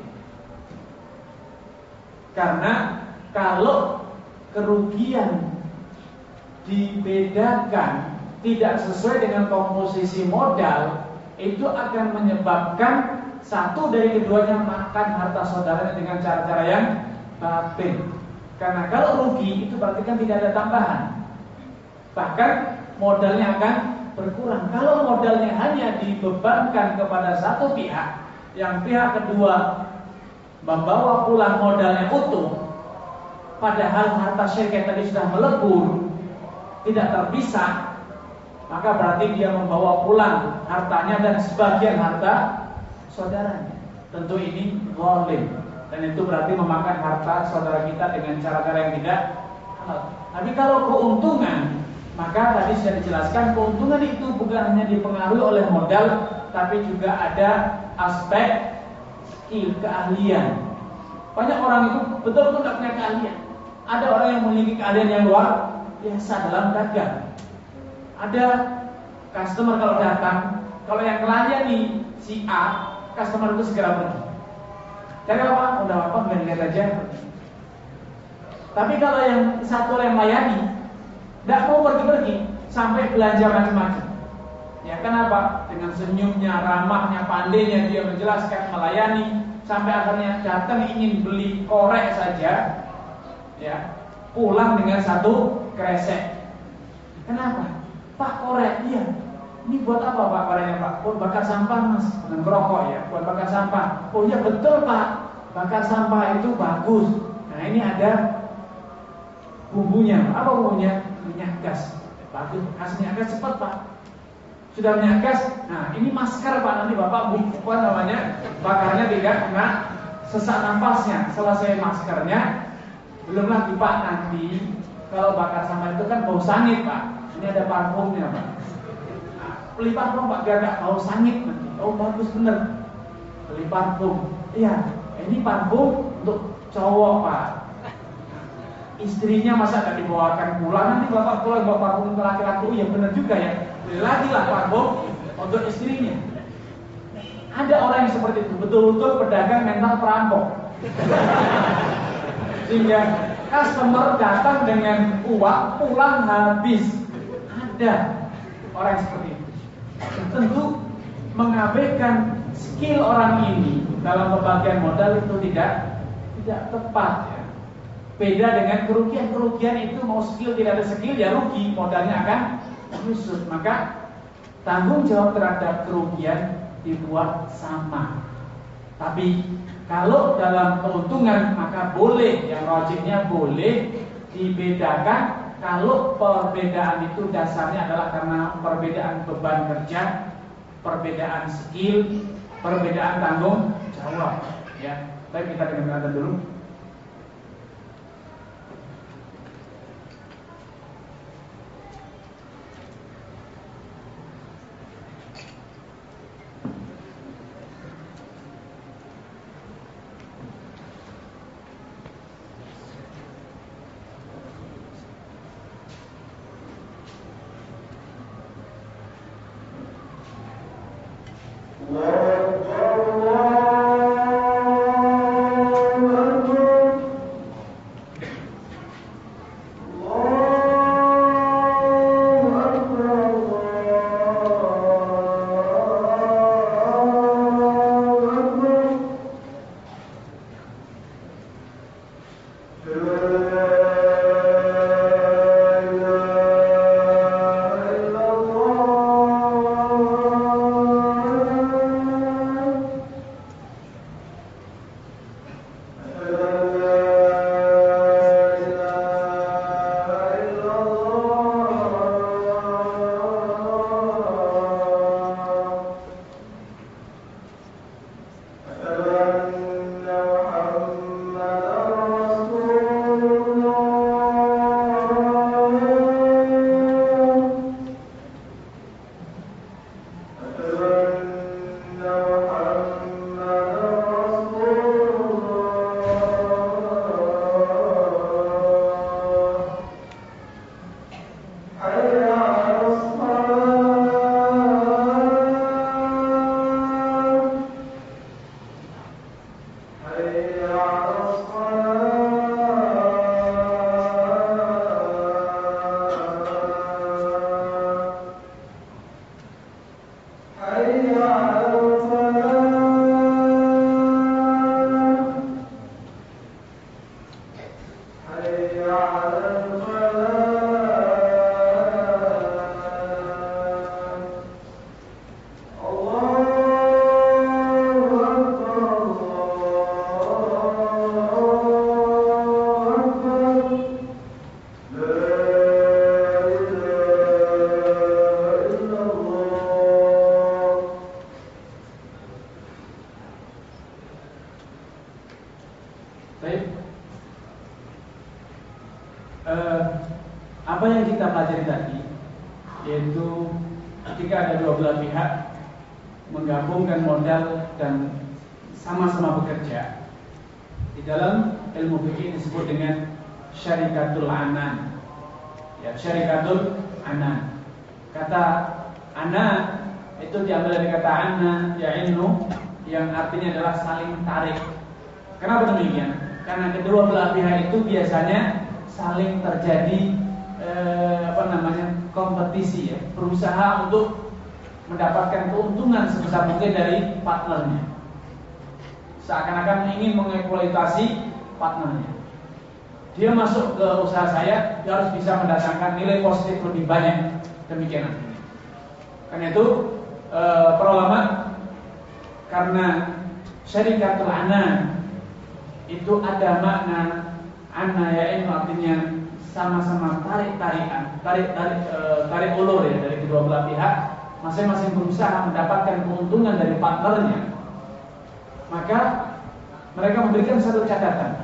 Karena kalau kerugian dibedakan tidak sesuai dengan komposisi modal, itu akan menyebabkan satu dari keduanya makan harta saudaranya dengan cara-cara yang batil. Karena kalau rugi itu berarti kan tidak ada tambahan, bahkan modalnya akan berkurang. Kalau modalnya hanya dibebankan kepada satu pihak, yang pihak kedua membawa pulang modalnya utuh, padahal harta syirikah tadi sudah melebur, tidak terpisah, maka berarti dia membawa pulang hartanya dan sebagian harta saudaranya. Tentu ini zalim, dan itu berarti memakan harta saudara kita dengan cara-cara yang tidak halal. Tapi kalau keuntungan, maka tadi sudah dijelaskan, keuntungan itu bukan hanya dipengaruhi oleh modal, tapi juga ada aspek skill, keahlian. Banyak orang itu betul-betul tidak punya keahlian. Ada orang yang memiliki keahlian yang luar biasa dalam dagang. Ada customer kalau datang, kalau yang melayani si A, customer itu segera pergi. Jadi apa? Udah apa? Biar lihat aja. Tapi kalau yang satu yang melayani, tidak mau pergi-pergi sampai belanja macam-macam. Ya kenapa? Dengan senyumnya, ramahnya, pandainya dia menjelaskan, melayani, sampai akhirnya datang ingin beli korek saja, ya pulang dengan satu kresek. Kenapa? Pak, korek, iya. Ini buat apa Pak koreknya Pak? Buat bakar sampah Mas, dengan rokok ya, buat bakar sampah. Oh iya betul Pak, bakar sampah itu bagus. Nah ini ada bumbunya. Apa bumbunya? Minyak gas. Bagus, kasih minyak gas cepat Pak. Sudah minyak gas. Nah ini masker Pak, nanti Bapak bukan namanya bakarnya tidak kena sesak napasnya. Selesai maskernya, belum lagi Pak, nanti kalau bakar sampah itu kan bau sangit Pak. Ini ada parfumnya Pak. Nah, beli parfum Pak, biar gak bau sangit nanti. Oh bagus bener, beli parfum. Iya, ini parfum untuk cowok Pak. Istrinya masa gak dibawakan pulang, nanti Bapak pulang bawa parfum untuk laki-laki. Oh iya bener juga ya, beli lagi lah parfum untuk istrinya. Ada orang yang seperti itu, betul-betul pedagang mental perampok. Sehingga customer datang dengan uang, pulang habis. Ada orang yang seperti itu. Tentu mengabaikan skill orang ini dalam pembagian modal itu tidak tidak tepat ya. Beda dengan kerugian-kerugian itu, mau skill tidak ada skill ya rugi, modalnya akan menyusut. Maka tanggung jawab terhadap kerugian dibuat sama. Tapi kalau dalam keuntungan maka boleh, yang rojiknya boleh dibedakan. Kalau perbedaan itu dasarnya adalah karena perbedaan beban kerja, perbedaan skill, perbedaan tanggung jawab. Ya, baik kita dengarkan dulu. Allahu Akbar. menggabungkan modal dan sama-sama bekerja. Di dalam ilmu fikih disebut dengan syarikatul anan. Ya, syarikatul anan. Kata anan itu diambil dari kata anna ya'innu yang artinya adalah saling tarik. Kenapa demikian? Karena kedua belah pihak itu biasanya saling terjadi eh, apa namanya? kompetisi ya, berusaha untuk mendapatkan keuntungan sebesar mungkin dari partnernya. Seakan-akan ingin mengeksploitasi partnernya. Dia masuk ke usaha saya, dia harus bisa mendatangkan nilai positif lebih banyak. Demikian artinya. Karena itu e, para ulama karena syarikatul anan itu ada makna anna ya'in artinya sama-sama tarik-tarikan, tarik-tarik e, tarik ulur ya dari kedua belah pihak. Masing-masing berusaha mendapatkan keuntungan dari partnernya, maka mereka memberikan satu catatan.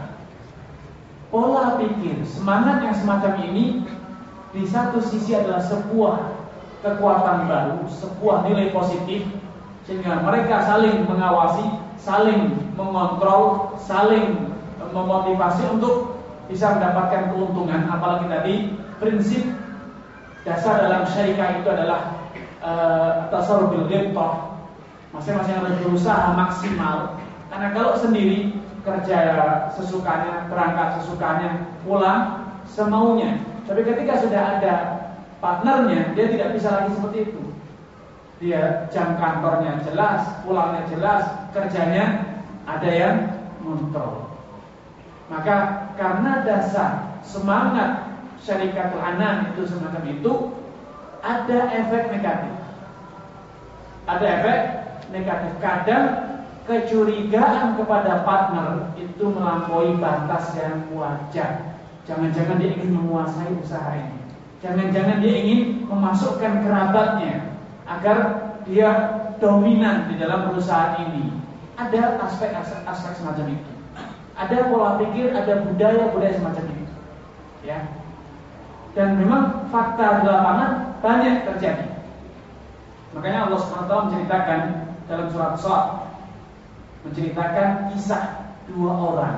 Pola pikir, semangat yang semacam ini di satu sisi adalah sebuah kekuatan baru, sebuah nilai positif, sehingga mereka saling mengawasi, saling mengontrol, saling memotivasi untuk bisa mendapatkan keuntungan. Apalagi tadi prinsip dasar dalam syarikat itu adalah tasarruf bil ghibthah, masing-masing harus berusaha maksimal. Karena kalau sendiri kerja sesukanya, berangkat sesukanya, pulang semaunya. Tapi ketika sudah ada partnernya, dia tidak bisa lagi seperti itu. Dia jam kantornya jelas, pulangnya jelas, kerjanya ada yang mengontrol. Maka karena dasar semangat syarikatul anan itu semacam itu, ada efek negatif. Ada efek negatif. Kadang kecurigaan kepada partner itu melampaui batas yang wajar. Jangan-jangan dia ingin menguasai usaha ini. Jangan-jangan dia ingin memasukkan kerabatnya agar dia dominan di dalam perusahaan ini. Ada aspek-aspek semacam itu. Ada pola pikir, ada budaya-budaya semacam itu. Ya. Dan memang fakta di lapangan banyak terjadi. Makanya Allah subhanahu wa taala menceritakan dalam surat Shad, menceritakan kisah dua orang.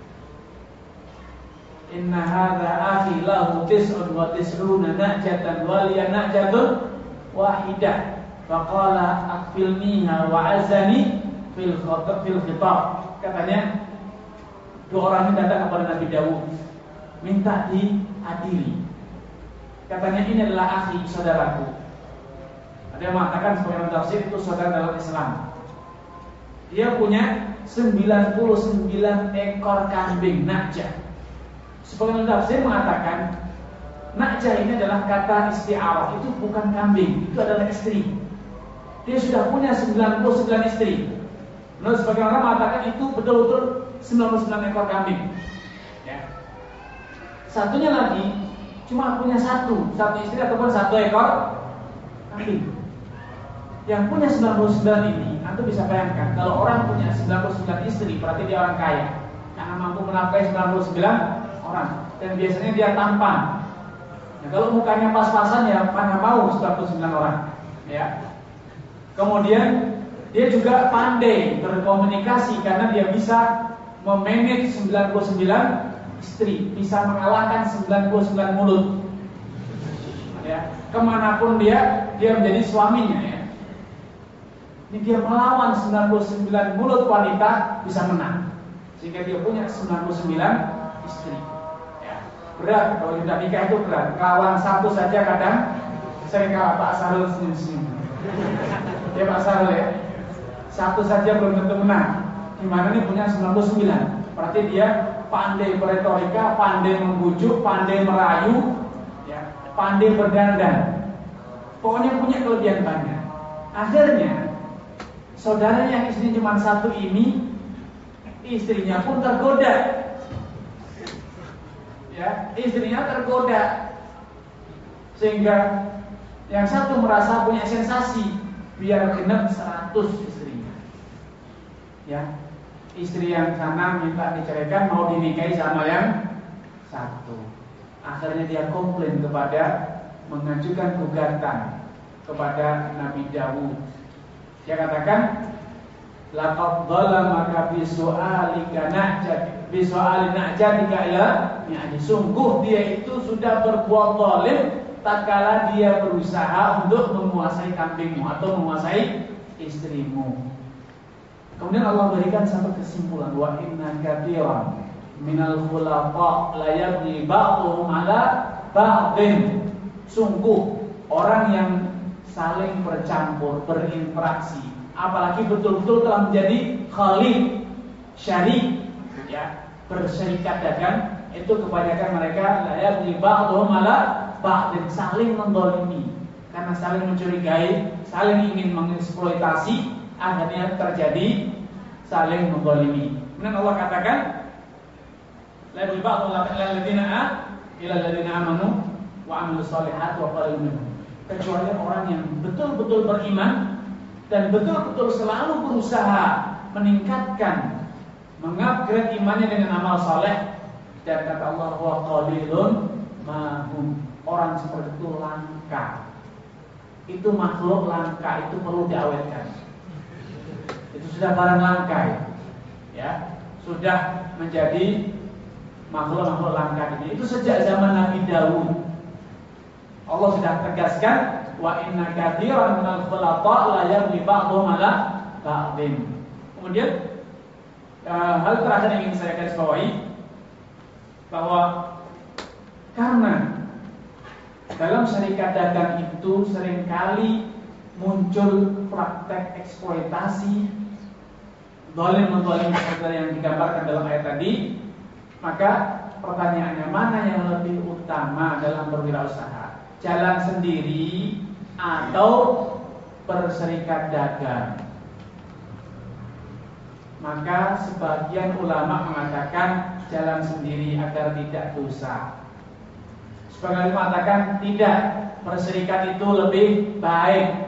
Inna hadza akhi lahu tis'un wa tis'una na'jatan wa liya na'jatun wahidah. Faqala akfilniha wa azani fil khatab fil khitab. Katanya dua orang ini datang kepada Nabi Dawud, minta diadili. Katanya ini adalah akhi, saudaraku. Ada yang mengatakan sebagai tafsir itu saudara dalam Islam. Dia punya sembilan puluh sembilan ekor kambing najah. Sebagian tafsir mengatakan najah ini adalah kata isti'arah, itu bukan kambing, itu adalah istri. Dia sudah punya sembilan puluh sembilan istri. Menurut sebagian orang mengatakan itu betul-betul sembilan puluh sembilan ekor kambing. Ya. Satunya lagi cuma punya satu, satu istri ataupun satu ekor kambing. Yang punya sembilan puluh sembilan ini, Anda bisa bayangkan kalau orang punya sembilan puluh sembilan istri, berarti dia orang kaya. Karena mampu menafkahi sembilan puluh sembilan orang. Dan biasanya dia tampan. Nah, kalau mukanya pas-pasan ya mana mau sembilan puluh sembilan orang. Ya. Kemudian dia juga pandai berkomunikasi karena dia bisa memanage sembilan puluh sembilan istri, bisa mengalahkan sembilan puluh sembilan mulut. Ya, kemanapun dia, dia menjadi suaminya. Ya. Ini dia melawan sembilan puluh sembilan mulut wanita bisa menang, sehingga dia punya sembilan puluh sembilan istri. Ya. Berat kalau kita nikah itu berat. Kawan satu saja kadang sering kalah. Pak Sarul senyum-senyum. Ya Pak Sarul ya. Satu saja belum tentu menang. Gimana nih punya sembilan puluh sembilan? Berarti dia pandai berretorika, pandai membujuk, pandai merayu, ya, pandai berdandan. Pokoknya punya kelebihan banyak. Akhirnya saudara yang istrinya cuma satu ini, istrinya pun tergoda. Ya, istrinya tergoda. Sehingga yang satu merasa punya sensasi, biar genap seratus istrinya. Ya, istri yang sana minta diceraikan, mau dinikahi sama yang satu. Akhirnya dia komplain kepada, mengajukan gugatan kepada Nabi Dawud. Dia katakan, laqad dhalamaka bi su'alika na'jad bi su'ali na'jadika ila yani sungguh dia itu sudah berbuat zalim tatkala dia berusaha untuk menguasai kambingmu atau menguasai istrimu. Kemudian Allah berikan satu kesimpulan, wa inna katsiran minal khulafa la yabghi ba'dhum 'ala ba'dhin. Sungguh orang yang saling bercampur, berinteraksi, apalagi betul-betul telah menjadi khalid, syarik, ya, berserikat dagang, itu kebanyakan mereka la yabghi ba'dhum 'ala ba'dhin, saling mendolimi, karena saling mencurigai, saling ingin mengeksploitasi, akhirnya terjadi saling mendolimi. Kemudian Allah katakan, la yabghi ba'dhum 'ala alladziina ila alladziina amanu wa 'amilus shalihaati wa qalilun minhum. Kecuali orang yang betul-betul beriman dan betul-betul selalu berusaha meningkatkan, mengupgrade imannya dengan amal saleh. Dan kata Allah, wa qalilun mahum, orang seperti itu langka. Itu makhluk langka, itu perlu diawetkan. Itu sudah barang langka, ya, sudah menjadi makhluk-makhluk langka ini. Itu sejak zaman Nabi Dawud. Allah sudah tegaskan, wa inna katsiran minal khulafa la yabghi ba'dhum 'ala ba'dhin. Kemudian uh, hal terakhir yang ingin saya garis bawahi, bahwa karena dalam syarikat dagang itu seringkali muncul praktek eksploitasi, zalim-zalim seperti yang digambarkan dalam ayat tadi, maka pertanyaannya, mana yang lebih utama dalam berwirausaha? Jalan sendiri atau berserikat dagang? Maka sebagian ulama mengatakan jalan sendiri agar tidak dosa. Sebagian mengatakan tidak, berserikat itu lebih baik.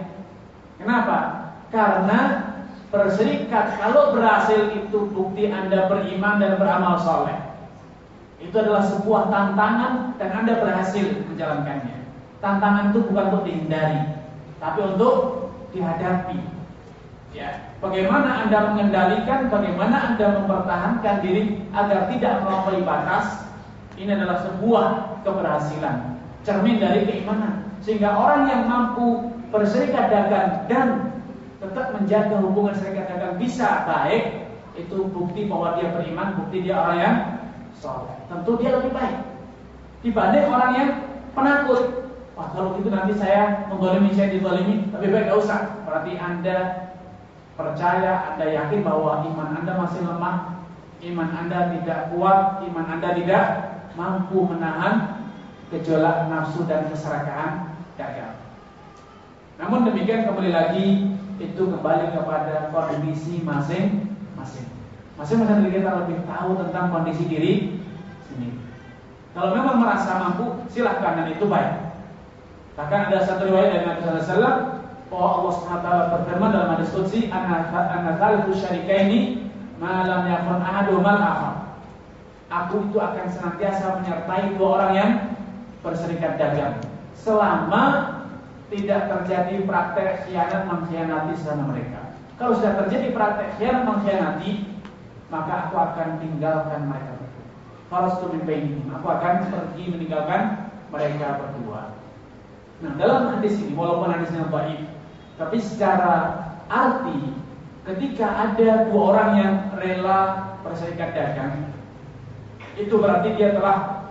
Kenapa? Karena berserikat, kalau berhasil itu bukti Anda beriman dan beramal soleh. Itu adalah sebuah tantangan dan Anda berhasil menjalankannya. Tantangan itu bukan untuk dihindari, tapi untuk dihadapi. Ya, bagaimana Anda mengendalikan, bagaimana Anda mempertahankan diri agar tidak melampaui batas, ini adalah sebuah keberhasilan, cermin dari keimanan. Sehingga orang yang mampu berserikat dagang dan tetap menjaga hubungan serikat dagang bisa baik, itu bukti bahwa dia beriman, bukti dia orang yang soleh. Tentu dia lebih baik dibanding orang yang penakut. Wah, kalau gitu nanti saya menzalimi, saya dizalimi, lebih baik gak usah. Berarti Anda percaya, Anda yakin bahwa iman Anda masih lemah, iman Anda tidak kuat, iman Anda tidak mampu menahan gejolak nafsu dan keserakahan dagang. Namun demikian, kembali lagi, itu kembali kepada kondisi masing-masing. Masing-masing dari kita lebih tahu tentang kondisi diri sendiri. Kalau memang merasa mampu, silahkan, dan itu baik. Bahkan ada satu riwayat dari Nabi sallallahu alaihi wasallam bahwa Allah subhanahu wa taala berfirman dalam hadis qudsi, "Ana thalithu syarikaini ma lam yakun ahaduhuma al-akhar." Aku itu akan senantiasa menyertai dua orang yang berserikat dagang selama tidak terjadi praktek khianat mengkhianati sesama mereka. Kalau sudah terjadi praktek khianat mengkhianati, maka aku akan tinggalkan mereka berdua. Falastu min bainihim, aku akan pergi meninggalkan mereka berdua. Nah, dalam hadis ini, walaupun hadisnya dhaif, tapi secara arti, ketika ada dua orang yang rela berserikat dagang, itu berarti dia telah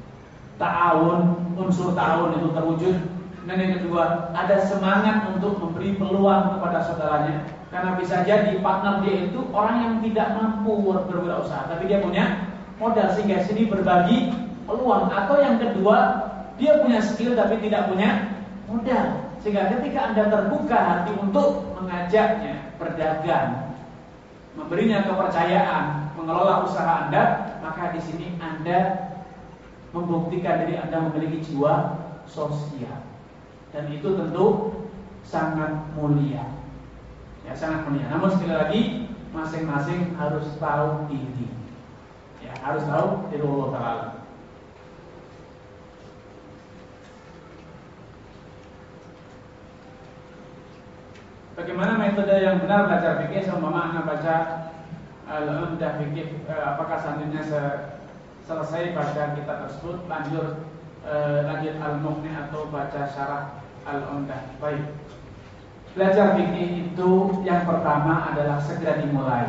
ta'awun, unsur ta'awun itu terwujud. Dan yang kedua, ada semangat untuk memberi peluang kepada saudaranya. Karena bisa jadi partner dia itu orang yang tidak mampu berwirausaha, tapi dia punya modal sehingga sini berbagi peluang. Atau yang kedua, dia punya skill tapi tidak punya modal, sehingga ketika Anda terbuka hati untuk mengajaknya berdagang, memberinya kepercayaan, mengelola usaha Anda, maka di sini Anda membuktikan diri Anda memiliki jiwa sosial, dan itu tentu sangat mulia, ya sangat mulia. Namun sekali lagi, masing-masing harus tahu diri, ya harus tahu diri Allah Taala. Bagaimana metode yang benar belajar fikih? Sama makna baca al-umdah fikih, apakah selanjutnya selesai baca kitab tersebut lanjut eh, lanjut al-mughni atau baca syarah al-umdah? Baik. Belajar fikih itu yang pertama adalah segera dimulai.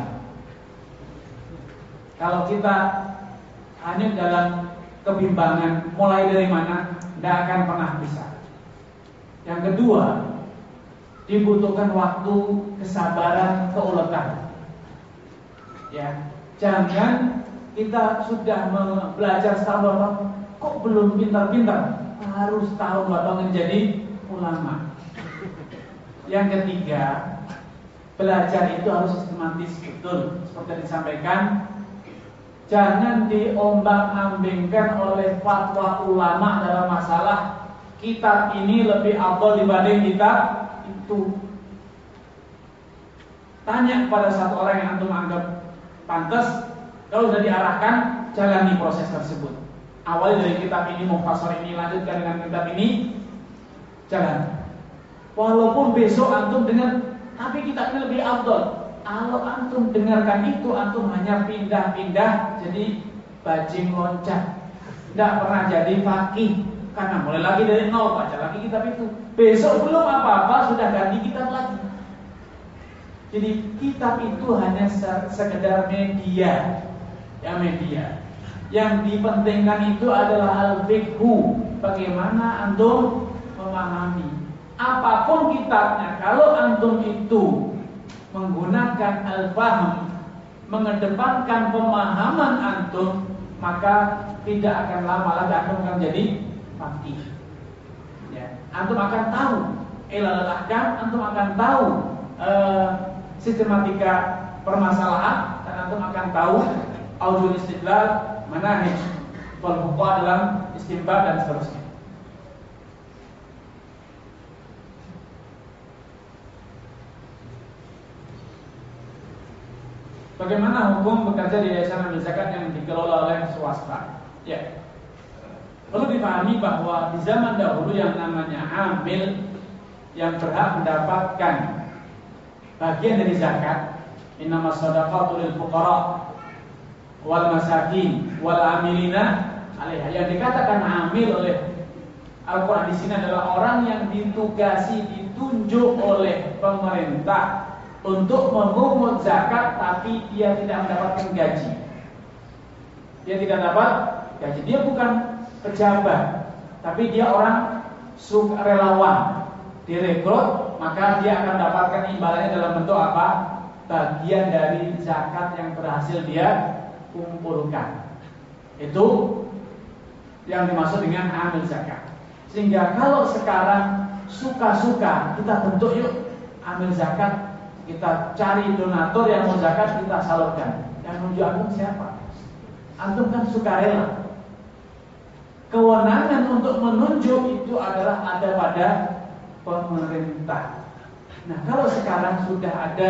Kalau kita hanya dalam kebimbangan mulai dari mana, tidak akan pernah bisa. Yang kedua, dibutuhkan waktu, kesabaran, keuletan. Ya, jangan kita sudah belajar setahun atau kok belum pintar-pintar, harus tahun atau menjadi ulama. Yang ketiga, belajar itu harus sistematis, betul. Seperti yang disampaikan, jangan diombang-ambingkan oleh fatwa ulama dalam masalah kitab ini lebih afdal dibanding kitab itu. Tanya kepada satu orang yang antum anggap pantas, kalau sudah diarahkan, jalani proses tersebut. Awal dari kitab ini, mufassal ini, lanjutkan dengan kitab ini, jalan. Walaupun besok antum dengar, tapi kitab ini lebih afdal. Kalau antum dengarkan itu, antum hanya pindah-pindah jadi bajing loncat, tidak pernah jadi faqih. Karena mulai lagi dari nol, baca lagi kitab itu. Besok belum apa-apa sudah ganti kitab lagi. Jadi kitab itu hanya sekedar media, ya media. Yang dipentingkan itu adalah al-fiqhu, bagaimana antum memahami. Apapun kitabnya, kalau antum itu menggunakan al-fahm, mengedepankan pemahaman antum, maka tidak akan lama lagi antum akan jadi faqih. Ya, antum akan tahu ilal ahkam, antum akan tahu uh, sistematika permasalahan, dan antum akan tahu aujul istidlal, manahij wal fuqaha dalam istinbat dan seterusnya. Bagaimana hukum bekerja di yayasan amil zakat yang dikelola oleh swasta? Ya, perlu dipahami bahwa di zaman dahulu yang namanya amil yang berhak mendapatkan bagian dari zakat, innamas shadaqatu lil fuqara wal masakin wal amilina alaiha. Yang dikatakan amil oleh Al-Qur'an di sini adalah orang yang ditugasi, ditunjuk oleh pemerintah untuk memungut zakat, tapi dia tidak mendapatkan gaji. Dia tidak dapat gaji. Dia bukan pejabat, tapi dia orang sukarelawan, direkrut, maka dia akan dapatkan imbalannya dalam bentuk apa? Bagian dari zakat yang berhasil dia kumpulkan. Itu yang dimaksud dengan amil zakat. Sehingga kalau sekarang suka-suka kita bentuk yuk amil zakat, kita cari donatur yang mau zakat, kita salurkan. Yang menunjuk antum siapa? Antum kan sukarela. Kewenangan untuk menunjuk itu adalah ada pada pemerintah. Nah, kalau sekarang sudah ada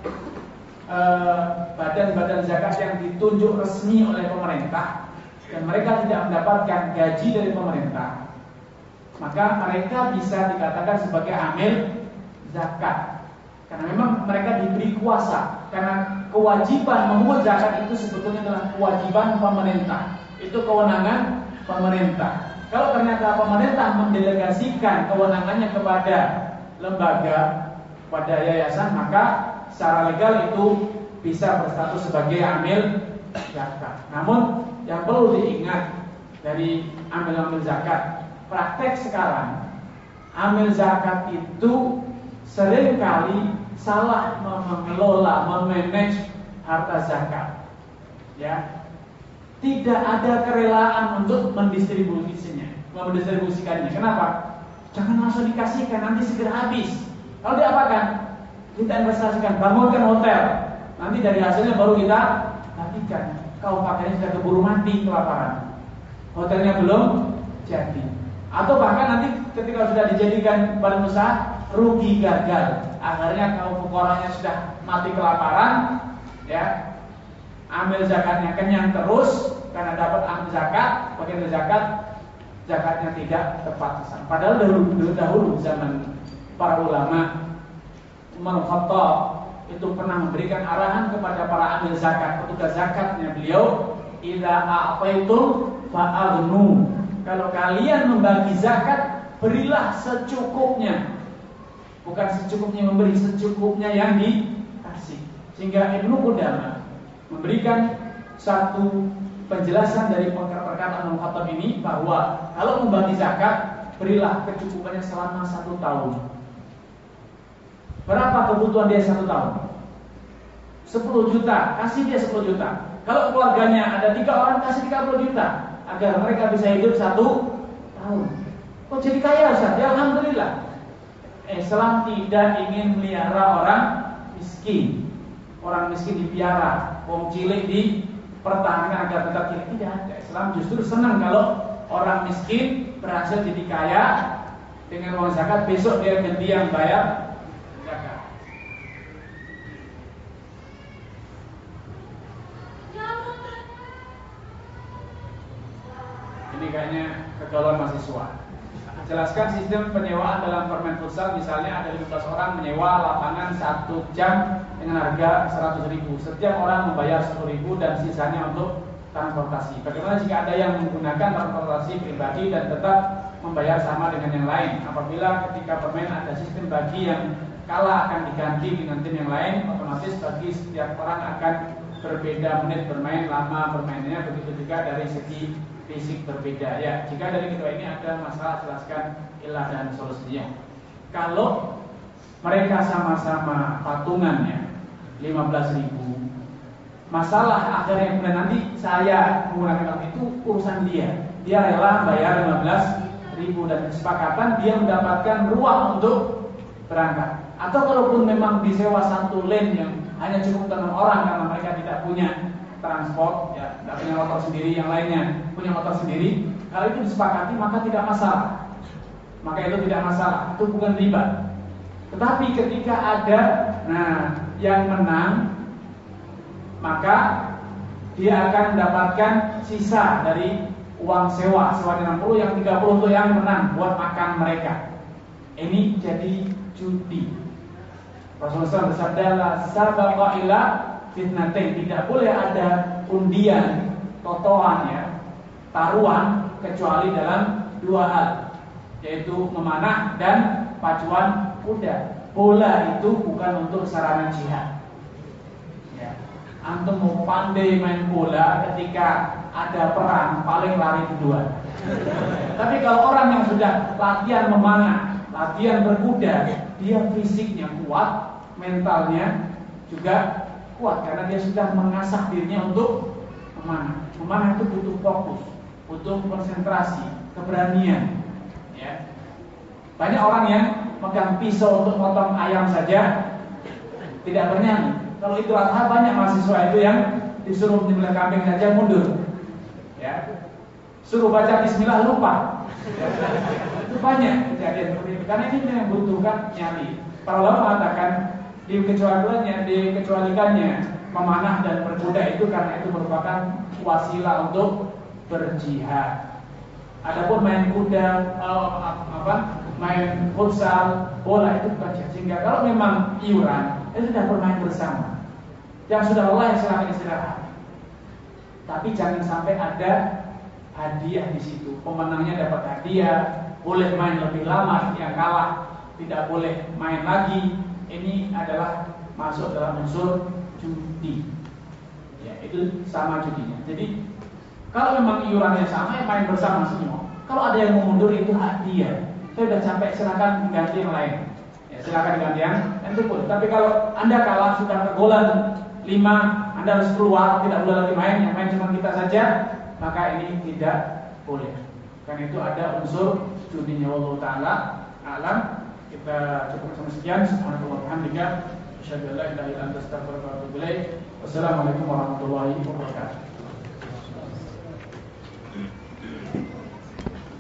eh, badan-badan zakat yang ditunjuk resmi oleh pemerintah dan mereka tidak mendapatkan gaji dari pemerintah, maka mereka bisa dikatakan sebagai amil zakat. Karena memang mereka diberi kuasa. Karena kewajiban memungut zakat itu sebetulnya adalah kewajiban pemerintah. Itu kewenangan pemerintah. Kalau ternyata pemerintah mendelegasikan kewenangannya kepada lembaga, pada yayasan, maka secara legal itu bisa berstatus sebagai amil zakat. Namun yang perlu diingat dari amil-amil zakat, praktek sekarang amil zakat itu seringkali salah mengelola, memanage harta zakat. Ya, tidak ada kerelaan untuk mendistribusinya, mendistribusikannya. Kenapa? Jangan langsung dikasihkan, nanti segera habis. Kalau diapakan? Kita investasikan, bangunkan hotel. Nanti dari hasilnya baru kita bagikan. Kau pakainya sudah keburu mati kelaparan. Hotelnya belum jadi. Atau bahkan nanti ketika sudah dijadikan badan usaha, rugi gagal. Akhirnya kaum fuqaranya sudah mati kelaparan, ya. Ambil zakatnya kenyang terus karena dapat ambil zakat, bagian zakat, zakatnya tidak tepat sasaran. Padahal dahulu, dahulu zaman para ulama, Umar Khattab itu pernah memberikan arahan kepada para amil zakat, petugas zakatnya beliau, idza a'taitum fa'aghnu. Kalau kalian membagi zakat, berilah secukupnya. Bukan secukupnya memberi, secukupnya yang dikasih. Sehingga Ibnu Qudamah memberikan satu penjelasan dari perkataan Umar Khattab ini bahwa kalau membagi zakat, berilah kecukupannya selama satu tahun. Berapa kebutuhan dia satu tahun? sepuluh juta, kasih dia sepuluh juta. Kalau keluarganya ada tiga orang, kasih tiga puluh juta agar mereka bisa hidup satu tahun. Kok jadi kaya Ustaz? Ya alhamdulillah. Islam tidak ingin melihara orang miskin. Orang miskin dipiara, wong cilik dipertahankan agar tetap cilik. Tidak ada. Islam justru senang kalau orang miskin berhasil jadi kaya dengan uang zakat. Besok dia ganti yang bayar zakat. Ini kayaknya kegalauan mahasiswa. Jelaskan sistem penyewaan dalam permen futsal. Misalnya ada lima belas orang menyewa lapangan satu jam dengan harga seratus ribu. Setiap orang membayar sepuluh ribu dan sisanya untuk transportasi. Bagaimana jika ada yang menggunakan transportasi pribadi dan tetap membayar sama dengan yang lain? Apabila ketika permen ada sistem bagi yang kalah akan diganti dengan tim yang lain, otomatis bagi setiap orang akan berbeda menit bermain, lama bermainnya, begitu juga dari segi fisik berbeda. Ya, jika dari kedua ini ada masalah, jelaskan ilah dan solusinya. Kalau mereka sama-sama patungannya lima belas ribu, masalah akhirnya kemudian nanti saya menggunakan uang itu urusan dia. Dia rela bayar lima belas ribu dan kesepakatan dia mendapatkan ruang untuk berangkat. Atau kalaupun memang disewa satu lane yang hanya cukup enam orang karena mereka tidak punya transport, ya, tidak punya motor sendiri, yang lainnya punya motor sendiri, kalau itu disepakati maka tidak masalah. Maka itu tidak masalah, itu bukan riba. Tetapi ketika ada, nah, yang menang, maka dia akan mendapatkan sisa dari uang sewa, sewa enam puluh, yang tiga puluh untuk yang menang buat makan mereka. Ini jadi judi. Rasulullah shallallahu alaihi wasallam bersabda, la sabaqa ila fitnatain, tidak boleh ada undian, totoan, ya, taruhan kecuali dalam dua hal, yaitu memanah dan pacuan kuda. Bola itu bukan untuk sarana jihad. Ya. Antum mau pandai main bola, ketika ada perang paling lari kedua. Tapi kalau orang yang sudah latihan memanah, latihan berkuda, dia fisiknya kuat, mentalnya juga kuat karena dia sudah mengasah dirinya untuk memanah. Memanah itu butuh fokus, butuh konsentrasi, keberanian. Ya. Banyak orang yang megang pisau untuk potong ayam saja tidak bernyali. Kalau itu Adha, banyak mahasiswa itu yang disuruh menyembelih kambing saja mundur. Ya. Suruh baca bismillah lupa. Ya. Itu banyak kejadian seperti itu karena ini yang membutuhkan nyali. Para ulama mengatakan dikecualikannya, dikecualikannya memanah dan berkuda itu karena itu merupakan wasilah untuk berjihad. Adapun main kuda, apa, main futsal, bola itu bukan jihad. Sehingga kalau memang iuran, itu sudah bermain bersama. Yang sudah lelah silakan istirahat. Tapi jangan sampai ada hadiah di situ. Pemenangnya dapat hadiah, boleh main lebih lama, yang kalah tidak boleh main lagi. Ini adalah masuk dalam unsur judi. Ya, itu sama judinya. Jadi kalau memang iurannya sama, ya main bersama semua. Kalau ada yang mau mundur itu hadiah. Saya sudah capek, silakan diganti yang lain. Ya, silakan diganti yang itu boleh. Tapi kalau Anda kalah sudah kegolan lima, Anda Anda harus keluar, tidak boleh lagi main, yang main cuma kita saja, maka ini tidak boleh. Karena itu ada unsur judinya. Allah Ta'ala alam. Kita cukup sampai sekian. Subhanallah walhamdulillah. Asyhadu an la ilaha illa anta astaghfiruka wa atubu ilaik. Wassalamualaikum warahmatullahi wabarakatuh.